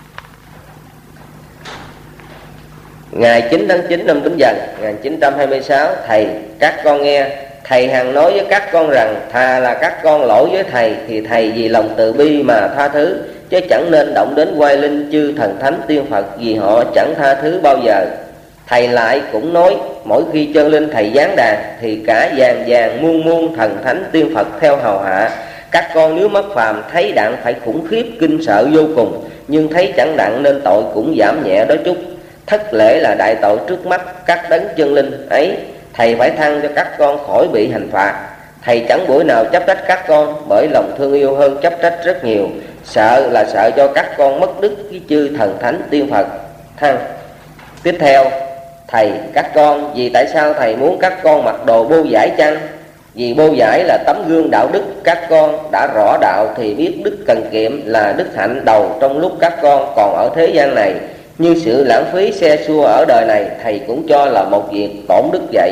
Ngày chín tháng chín năm Bính Dần một nghìn chín trăm hai mươi sáu, thầy các con nghe. Thầy hằng nói với các con rằng thà là các con lỗi với thầy thì thầy vì lòng từ bi mà tha thứ, chứ chẳng nên động đến oai linh chư thần thánh tiên Phật, vì họ chẳng tha thứ bao giờ. Thầy lại cũng nói mỗi khi chân linh thầy giáng đàn thì cả vàng vàng muôn muôn thần thánh tiên Phật theo hầu hạ. Các con nếu mất phàm thấy đặng phải khủng khiếp kinh sợ vô cùng, nhưng thấy chẳng đặng nên tội cũng giảm nhẹ đó chút. Thất lễ là đại tội trước mắt các đấng chân linh ấy. Thầy phải thăng cho các con khỏi bị hành phạt. Thầy chẳng buổi nào chấp trách các con, bởi lòng thương yêu hơn chấp trách rất nhiều. Sợ là sợ cho các con mất đức với chư thần thánh tiên Phật. Thăng. Tiếp theo, thầy các con, vì tại sao thầy muốn các con mặc đồ bô giải chăng? Vì bô giải là tấm gương đạo đức. Các con đã rõ đạo thì biết đức cần kiệm là đức hạnh đầu trong lúc các con còn ở thế gian này. Như sự lãng phí xe xua ở đời này, thầy cũng cho là một việc tổn đức vậy.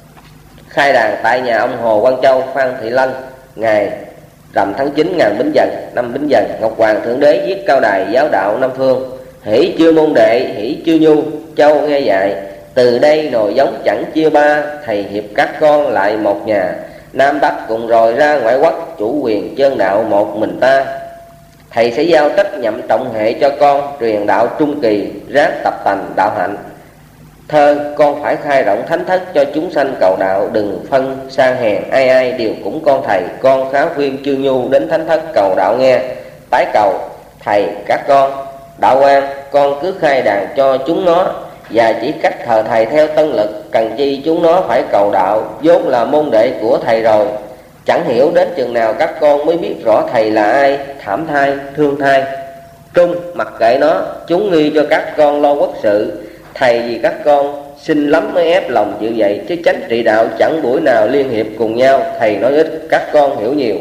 Khai đàn tại nhà ông Hồ Quang Châu, Phan Thị Lân, ngày rằm tháng chín ngàn Bính Dần, năm Bính Dần. Ngọc Hoàng Thượng Đế viết cao đài giáo đạo Nam Phương. Hỷ chưa môn đệ, hỷ chưa nhu, Châu nghe dạy. Từ đây nồi giống chẳng chia ba, thầy hiệp các con lại một nhà. Nam Bắc cùng rồi ra ngoại quốc, chủ quyền chân đạo một mình ta. Thầy sẽ giao trách nhậm trọng hệ cho con, truyền đạo trung kỳ, ráng tập tành đạo hạnh. Thơ, con phải khai rộng thánh thất cho chúng sanh cầu đạo, đừng phân sang hèn, ai ai đều cũng con thầy. Con kháo khuyên chương nhu đến thánh thất cầu đạo nghe. Tái cầu, thầy các con, đạo quan, con cứ khai đàn cho chúng nó, và chỉ cách thờ thầy theo tân lực, cần chi chúng nó phải cầu đạo, vốn là môn đệ của thầy rồi. Chẳng hiểu đến chừng nào các con mới biết rõ thầy là ai. Thảm thai, thương thai, trung mặc kệ nó, chúng nghi cho các con lo quốc sự. Thầy vì các con xin lắm mới ép lòng như vậy, chứ chánh trị đạo chẳng buổi nào liên hiệp cùng nhau. Thầy nói ít, các con hiểu nhiều.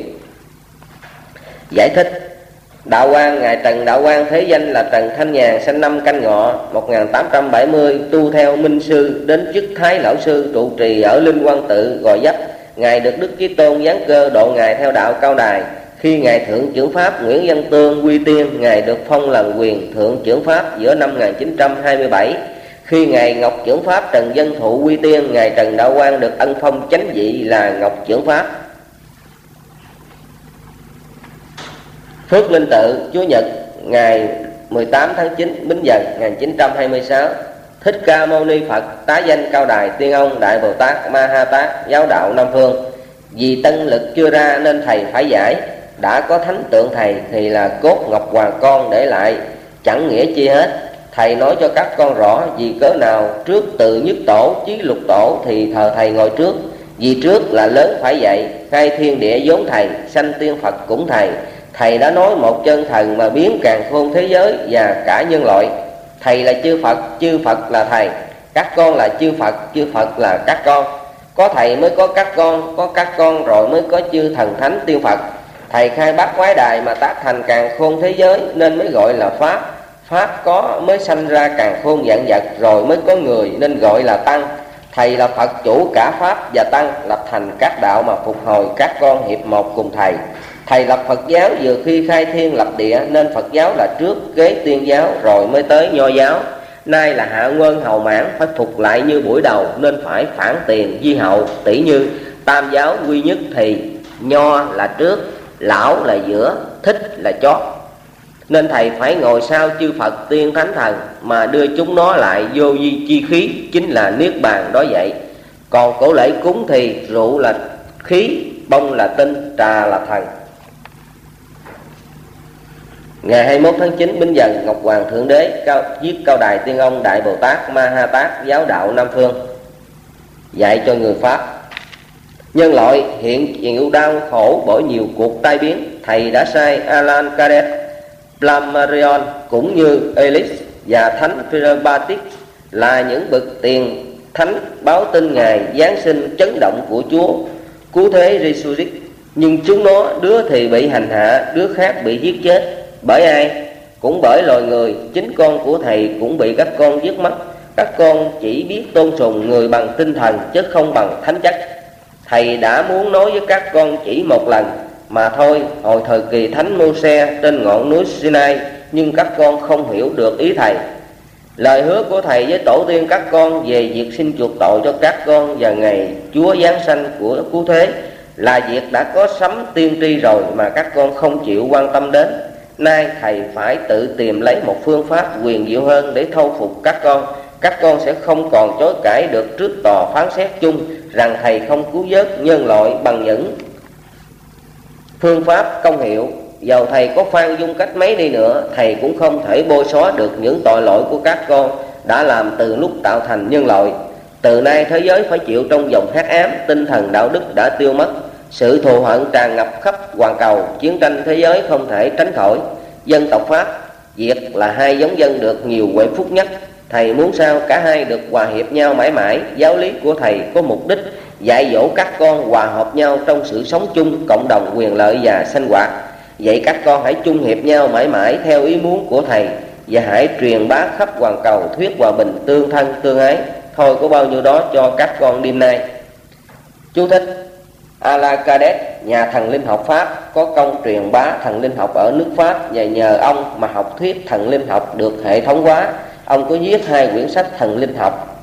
Giải thích. Đạo Quang, ngài Trần Đạo Quang thế danh là Trần Thanh Nhàn, sinh năm Canh Ngọ một nghìn tám trăm bảy mươi, tu theo Minh Sư, đến chức Thái Lão Sư, trụ trì ở Linh Quang Tự, Gò Vấp. Ngài được Đức Chí Tôn giáng cơ độ ngài theo đạo Cao Đài. Khi ngài Thượng Chưởng Pháp Nguyễn Văn Tương quy tiên, ngài được phong làm quyền Thượng Chưởng Pháp giữa năm một nghìn chín trăm hai mươi bảy. Khi ngài Ngọc Chưởng Pháp Trần Dân Thụ quy tiên, ngài Trần Đạo Quang được ân phong chánh vị là Ngọc Chưởng Pháp. Phước Linh Tự, Chúa Nhật, ngày mười tám tháng chín Bính Dần một nghìn chín trăm hai mươi sáu. Thích Ca Mâu Ni Phật, tá danh Cao Đài Tiên Ông Đại Bồ Tát Ma Ha Tát, giáo đạo Nam Phương. Vì tân lực chưa ra nên thầy phải giải. Đã có thánh tượng thầy thì là cốt ngọc hoàng con để lại, chẳng nghĩa chi hết. Thầy nói cho các con rõ, vì cớ nào trước từ nhất tổ chí lục tổ thì thờ thầy ngồi trước. Vì trước là lớn phải dạy, khai thiên địa vốn thầy, sanh tiên Phật cũng thầy. Thầy đã nói một chân thần mà biến càn khôn thế giới và cả nhân loại. Thầy là chư Phật, chư Phật là thầy. Các con là chư Phật, chư Phật là các con. Có thầy mới có các con, có các con rồi mới có chư thần thánh tiên Phật. Thầy khai bát quái đài mà tác thành càn khôn thế giới nên mới gọi là Pháp. Pháp có mới sanh ra càn khôn vạn vật, rồi mới có người nên gọi là Tăng. Thầy là Phật chủ cả Pháp và Tăng, lập thành các đạo mà phục hồi các con hiệp một cùng thầy. Thầy lập Phật giáo vừa khi khai thiên lập địa, nên Phật giáo là trước, kế Tuyên giáo, rồi mới tới Nho giáo. Nay là hạ quân hầu mãn, phải phục lại như buổi đầu, nên phải phản tiền di hậu. Tỷ như Tam giáo quy nhất thì Nho là trước, Lão là giữa, Thích là chót. Nên thầy phải ngồi sau chư Phật tiên thánh thần mà đưa chúng nó lại vô vi chi khí, chính là niết bàn đó vậy. Còn cổ lễ cúng thì rượu là khí, bông là tinh, trà là thần. Ngày hai mươi mốt tháng chín Bính Dần, Ngọc Hoàng Thượng Đế cao, viết Cao Đài Tiên Ông Đại Bồ Tát Ma Ha Tát giáo đạo Nam Phương, dạy cho người Pháp. Nhân loại hiện chịu đau khổ bởi nhiều cuộc tai biến. Thầy đã sai Alan Kardec, Flammarion cũng như Elix và Thánh Philopatis là những bậc tiền thánh báo tin ngày Giáng sinh chấn động của Chúa cứu thế Giêsu-Christ. Nhưng chúng nó đứa thì bị hành hạ, đứa khác bị giết chết. Bởi ai? Cũng bởi loài người. Chính con của thầy cũng bị các con giết mất. Các con chỉ biết tôn sùng người bằng tinh thần chứ không bằng thánh chất. Thầy đã muốn nói với các con chỉ một lần mà thôi, hồi thời kỳ Thánh Mô-se trên ngọn núi Sinai, nhưng các con không hiểu được ý thầy. Lời hứa của thầy với tổ tiên các con về việc xin chuộc tội cho các con và ngày Chúa Giáng sanh của cứu thế là việc đã có sấm tiên tri rồi mà các con không chịu quan tâm đến. Nay thầy phải tự tìm lấy một phương pháp quyền diệu hơn để thâu phục các con. Các con sẽ không còn chối cãi được trước tòa phán xét chung rằng thầy không cứu vớt nhân loại bằng những phương pháp công hiệu. Dầu thầy có khoan dung cách mấy đi nữa, thầy cũng không thể bôi xóa được những tội lỗi của các con đã làm từ lúc tạo thành nhân loại. Từ nay thế giới phải chịu trong dòng hắc ám, tinh thần đạo đức đã tiêu mất, sự thù hận tràn ngập khắp hoàn cầu, chiến tranh thế giới không thể tránh khỏi. Dân tộc Pháp, Việt là hai giống dân được nhiều huệ phúc nhất. Thầy muốn sao cả hai được hòa hiệp nhau mãi mãi. Giáo lý của thầy có mục đích dạy dỗ các con hòa hợp nhau trong sự sống chung, cộng đồng quyền lợi và sinh hoạt. Vậy các con hãy chung hiệp nhau mãi mãi theo ý muốn của thầy, và hãy truyền bá khắp hoàn cầu thuyết hòa bình, tương thân tương ái. Thôi có bao nhiêu đó cho các con đêm nay. Chú thích: Alan Kardec, nhà thần linh học Pháp, có công truyền bá thần linh học ở nước Pháp, và nhờ ông mà học thuyết thần linh học được hệ thống hóa. Ông có viết hai quyển sách thần linh học: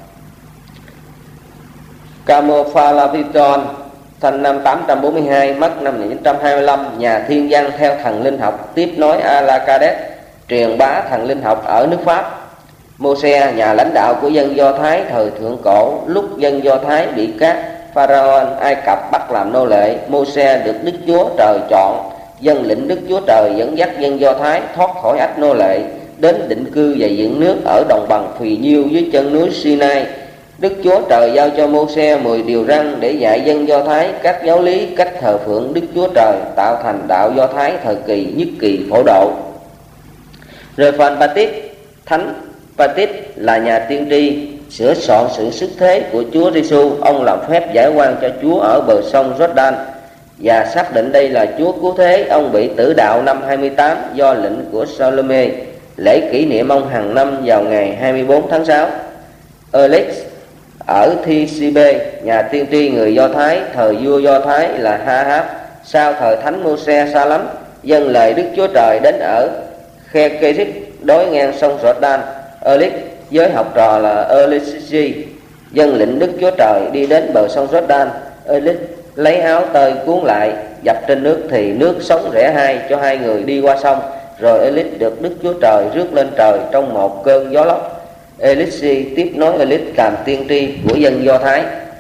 Camophalaviton, sinh năm tám trăm bốn mươi hai, mất năm một nghìn chín trăm hai mươi lăm, nhà thiên văn theo thần linh học, tiếp nối Alan Kardec, truyền bá thần linh học ở nước Pháp. Mô-se, nhà lãnh đạo của dân Do Thái thời thượng cổ, lúc dân Do Thái bị các Pharaoh Ai Cập bắt làm nô lệ, Mô-se được Đức Chúa Trời chọn, dân lĩnh Đức Chúa Trời dẫn dắt dân Do Thái thoát khỏi ách nô lệ, đến định cư và dựng nước ở đồng bằng phì nhiêu dưới chân núi Sinai. Đức Chúa Trời giao cho Mô-se mười điều răn để dạy dân Do Thái các giáo lý cách thờ phượng Đức Chúa Trời, tạo thành đạo Do Thái thời kỳ nhất kỳ phổ độ. Rồi Phan Patit, Thánh Patit là nhà tiên tri, sửa soạn sự xuất thế của Chúa Giêsu. Ông làm phép giải oan cho Chúa ở bờ sông Jordan và xác định đây là Chúa cứu thế. Ông bị tử đạo năm hai mươi tám do lệnh của Salome. Lễ kỷ niệm ông hàng năm vào ngày hai mươi tư tháng sáu. Alex ở Thi-si-bê, nhà tiên tri người Do Thái thời vua Do Thái là Ha-háp, sau thời Thánh Mô-se xa lắm, dâng lời Đức Chúa Trời đến ở khe Kerit đối ngang sông Jordan. Alex với học trò là Elixi dâng lệnh Đức Chúa Trời đi đến bờ sông Jordan. Alex lấy áo tơi cuốn lại, dập trên nước thì nước sóng rẽ hai cho hai người đi qua sông. Rồi Alex được Đức Chúa Trời rước lên trời trong một cơn gió lốc. Elixi tiếp nối Alex làm tiên tri của dân Do Thái.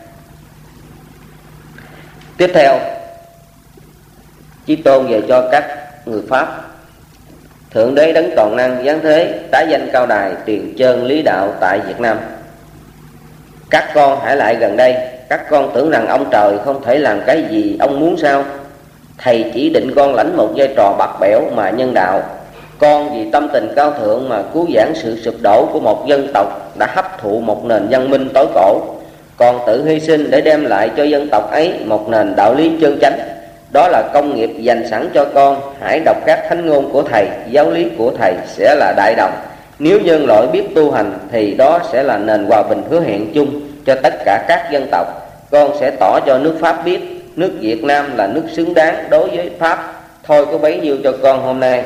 Tiếp theo, Chí Tôn về cho các người Pháp. Thượng Đế đấng toàn năng giáng thế, tái danh Cao Đài, truyền chân lý đạo tại Việt Nam. Các con hãy lại gần đây. Các con tưởng rằng ông trời không thể làm cái gì ông muốn sao? Thầy chỉ định con lãnh một vai trò bạc bẽo mà nhân đạo. Con vì tâm tình cao thượng mà cứu vãn sự sụp đổ của một dân tộc đã hấp thụ một nền văn minh tối cổ, còn tự hy sinh để đem lại cho dân tộc ấy một nền đạo lý chân chánh. đó là công nghiệp dành sẵn cho con. Hãy đọc các thánh ngôn của thầy, giáo lý của thầy sẽ là đại đồng. Nếu nhân loại biết tu hành thì đó sẽ là nền hòa bình hứa hẹn chung cho tất cả các dân tộc. Con sẽ tỏ cho nước Pháp biết nước Việt Nam là nước xứng đáng đối với Pháp. Thôi có bấy nhiêu cho con hôm nay.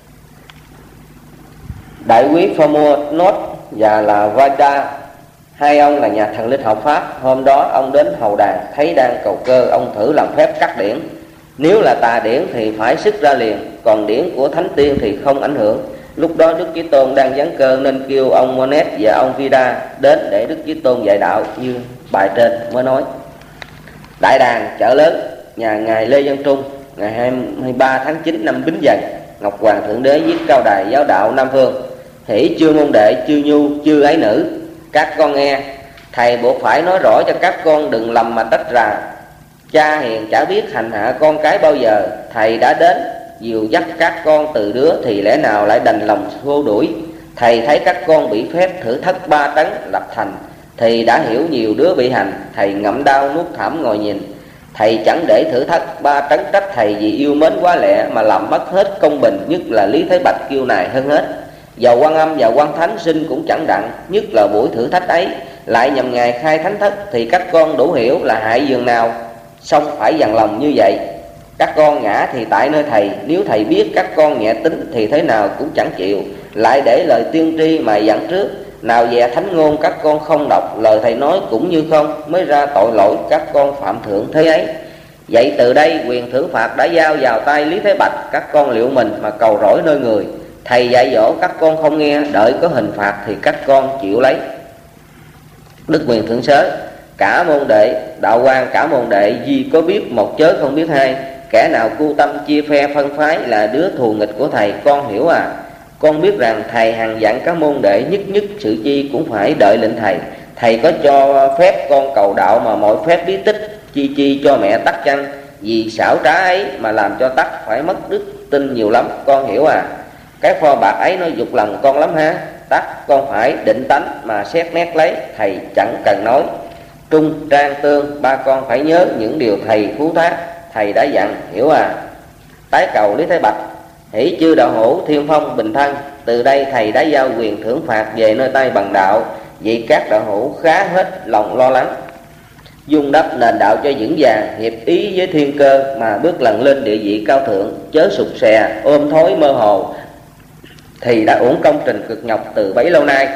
Đại quý Formonot và là Vada, hai ông là nhà thần linh học Pháp. Hôm đó ông đến hầu đàn, thấy đang cầu cơ, ông thử làm phép cắt điển. Nếu là tà điển thì phải sức ra liền, còn điển của thánh tiên thì không ảnh hưởng. Lúc đó Đức Chí Tôn đang giáng cơ nên kêu ông Monet và ông Vida đến để Đức Chí Tôn dạy đạo như bài trên mới nói. Đại đàn chợ lớn nhà ngài Lê Văn Trung, ngày hai mươi ba tháng chín năm Bính Dần, Ngọc Hoàng Thượng Đế viết cao đài giáo đạo Nam Phương. Hỷ chư môn đệ, chư nhu, chư ái nữ, các con nghe, thầy buộc phải nói rõ cho các con đừng lầm mà tách ra. Cha hiền chả biết hành hạ con cái bao giờ. Thầy đã đến dìu dắt các con từ đứa thì lẽ nào lại đành lòng xô đuổi. Thầy thấy các con bị phép thử thách ba tấn lập thành thì đã hiểu nhiều đứa bị hành. Thầy ngậm đau nuốt thảm ngồi nhìn. Thầy chẳng để thử thách ba tấn trách thầy vì yêu mến quá lẹ mà làm mất hết công bình, nhất là Lý Thế Bạch kiêu nài hơn hết. Dầu Quan Âm và Quan Thánh sinh cũng chẳng đặng, nhất là buổi thử thách ấy lại nhằm ngày khai thánh thất thì các con đủ hiểu là hại giường nào, xong phải dằn lòng như vậy. Các con ngã thì tại nơi thầy, nếu thầy biết các con nhẹ tính thì thế nào cũng chẳng chịu, lại để lời tiên tri mà dặn trước. Nào về thánh ngôn các con không đọc, lời thầy nói cũng như không, mới ra tội lỗi các con phạm thượng thế ấy. Vậy từ đây quyền thưởng phạt đã giao vào tay Lý Thế Bạch, các con liệu mình mà cầu rỗi nơi người. Thầy dạy dỗ các con không nghe, đợi có hình phạt thì các con chịu lấy. Đức quyền thượng sớ, cả môn đệ đạo quan, cả môn đệ vì có biết một chớ không biết hai. Kẻ nào cu tâm chia phe phân phái là đứa thù nghịch của thầy, con hiểu à? Con biết rằng thầy hằng dặn các môn đệ nhất nhất sự chi cũng phải đợi lệnh thầy. Thầy có cho phép con cầu đạo mà mọi phép bí tích chi chi cho mẹ tắc chăng? Vì xảo trá ấy mà làm cho tắc phải mất đức tin nhiều lắm, con hiểu à? Cái pho bạc ấy nó dục lòng con lắm ha. Tắc con phải định tánh mà xét nét lấy, thầy chẳng cần nói. Trung, Trang, Tương, ba con phải nhớ những điều thầy phú thác, thầy đã dặn, hiểu à? Tái cầu Lý Thế Bạch, hỷ chư đạo hữu thiên phong bình thân. Từ đây thầy đã giao quyền thưởng phạt về nơi tay bằng đạo, vậy các đạo hữu khá hết lòng lo lắng. Dung đắp nền đạo cho vững vàng, hiệp ý với thiên cơ mà bước lần lên địa vị cao thượng, chớ sụt xè ôm thối mơ hồ thì đã uổng công trình cực nhọc từ bấy lâu nay.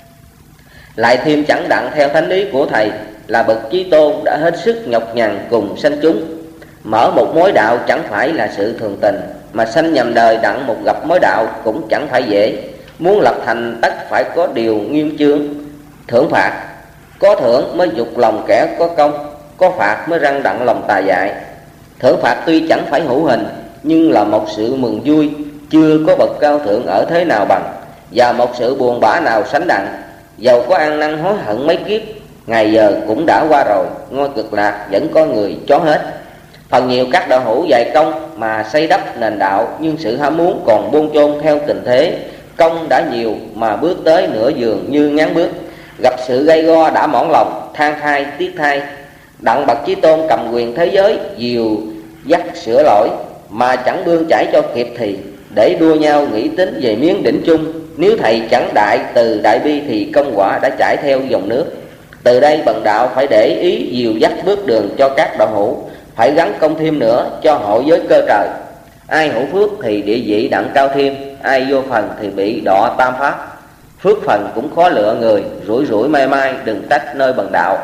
Lại thêm chẳng đặng theo thánh ý của thầy là bậc Chí Tôn đã hết sức nhọc nhằn cùng sanh chúng. Mở một mối đạo chẳng phải là sự thường tình, mà sanh nhầm đời đặng một gặp mối đạo cũng chẳng phải dễ. Muốn lập thành tất phải có điều nghiêm chương. Thưởng phạt, có thưởng mới dục lòng kẻ có công, có phạt mới răng đặng lòng tà dại. Thưởng phạt tuy chẳng phải hữu hình, nhưng là một sự mừng vui chưa có bậc cao thượng ở thế nào bằng, và một sự buồn bã nào sánh đặng. Dầu có ăn năn hối hận mấy kiếp, ngày giờ cũng đã qua rồi, ngôi cực lạc vẫn có người chó hết. Phần nhiều các đạo hữu dạy công mà xây đắp nền đạo, nhưng sự ham muốn còn bôn chôn theo tình thế. Công đã nhiều mà bước tới nửa giường như ngán bước, gặp sự gây go đã mỏng lòng, than thai tiếc thai. Đặng bậc Chí Tôn cầm quyền thế giới, dìu dắt sửa lỗi mà chẳng bươn chải cho kịp thì để đua nhau nghĩ tính về miếng đỉnh chung. Nếu thầy chẳng đại từ đại bi thì công quả đã chảy theo dòng nước. Từ đây bần đạo phải để ý dìu dắt bước đường cho các đạo hữu, phải gắn công thêm nữa cho hội giới cơ trời. Ai hữu phước thì địa vị đặng cao thêm, ai vô phần thì bị đọa tam pháp. Phước phần cũng khó lựa người, rủi rủi mai mai đừng trách nơi bần đạo.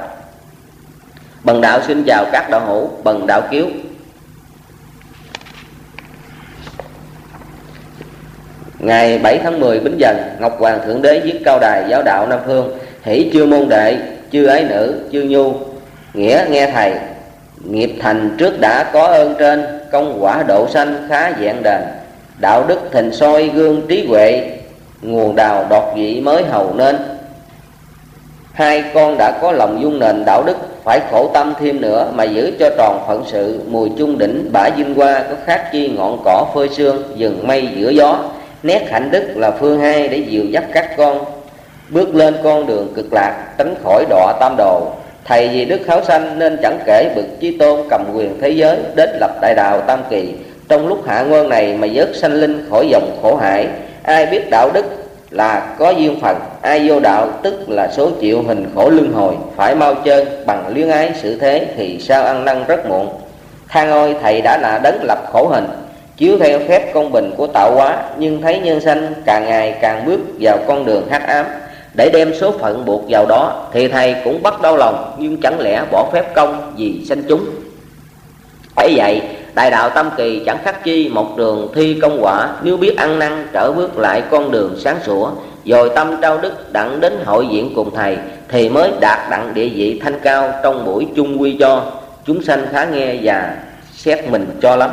Bần đạo xin chào các đạo hữu, bần đạo kiếu. Ngày bảy tháng mười Bính Dần, Ngọc Hoàng Thượng Đế viết cao đài giáo đạo Nam Phương. Hỷ chư môn đệ, chư ái nữ, chư nhu, nghĩa nghe thầy. Nghiệp thành trước đã có ơn trên, công quả độ sanh khá vẹn đền. Đạo đức thình soi gương trí huệ, nguồn đào đọt vị mới hầu nên. Hai con đã có lòng dung nền đạo đức, phải khổ tâm thêm nữa mà giữ cho tròn phận sự. Mùi chung đỉnh bả vinh hoa, có khác chi ngọn cỏ phơi sương, rừng mây giữa gió. Nét hạnh đức là phương hai để dìu dắt các con bước lên con đường cực lạc, tránh khỏi đọa tam đồ. Thầy vì đức kháo sanh nên chẳng kể bậc chí tôn cầm quyền thế giới đến lập đại đạo tam kỳ. Trong lúc hạ nguyên này mà vớt sanh linh khỏi dòng khổ hải. Ai biết đạo đức là có duyên phần, ai vô đạo tức là số chịu hình khổ luân hồi. Phải mau chơn bằng luyến ái sự thế thì sao ăn năn rất muộn. Than ôi thầy đã là đấng lập khổ hình, chiếu theo phép công bình của tạo hóa, nhưng thấy nhân sanh càng ngày càng bước vào con đường hắc ám. Để đem số phận buộc vào đó thì thầy cũng bắt đau lòng, nhưng chẳng lẽ bỏ phép công vì sanh chúng. Bởi vậy đại đạo tam kỳ chẳng khác chi một đường thi công quả. Nếu biết ăn năn trở bước lại con đường sáng sủa, dồi tâm trao đức đặng đến hội diện cùng thầy, thì mới đạt đặng địa vị thanh cao trong buổi chung quy cho chúng sanh khá nghe và xét mình cho lắm.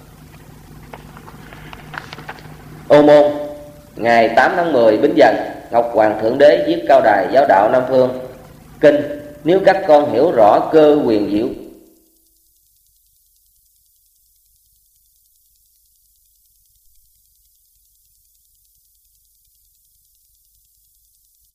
Ô môn, ngày tám tháng mười Bính Dần, Ngọc Hoàng Thượng Đế viết Cao Đài Giáo Đạo Nam Phương. Kinh: nếu các con hiểu rõ cơ quyền diệu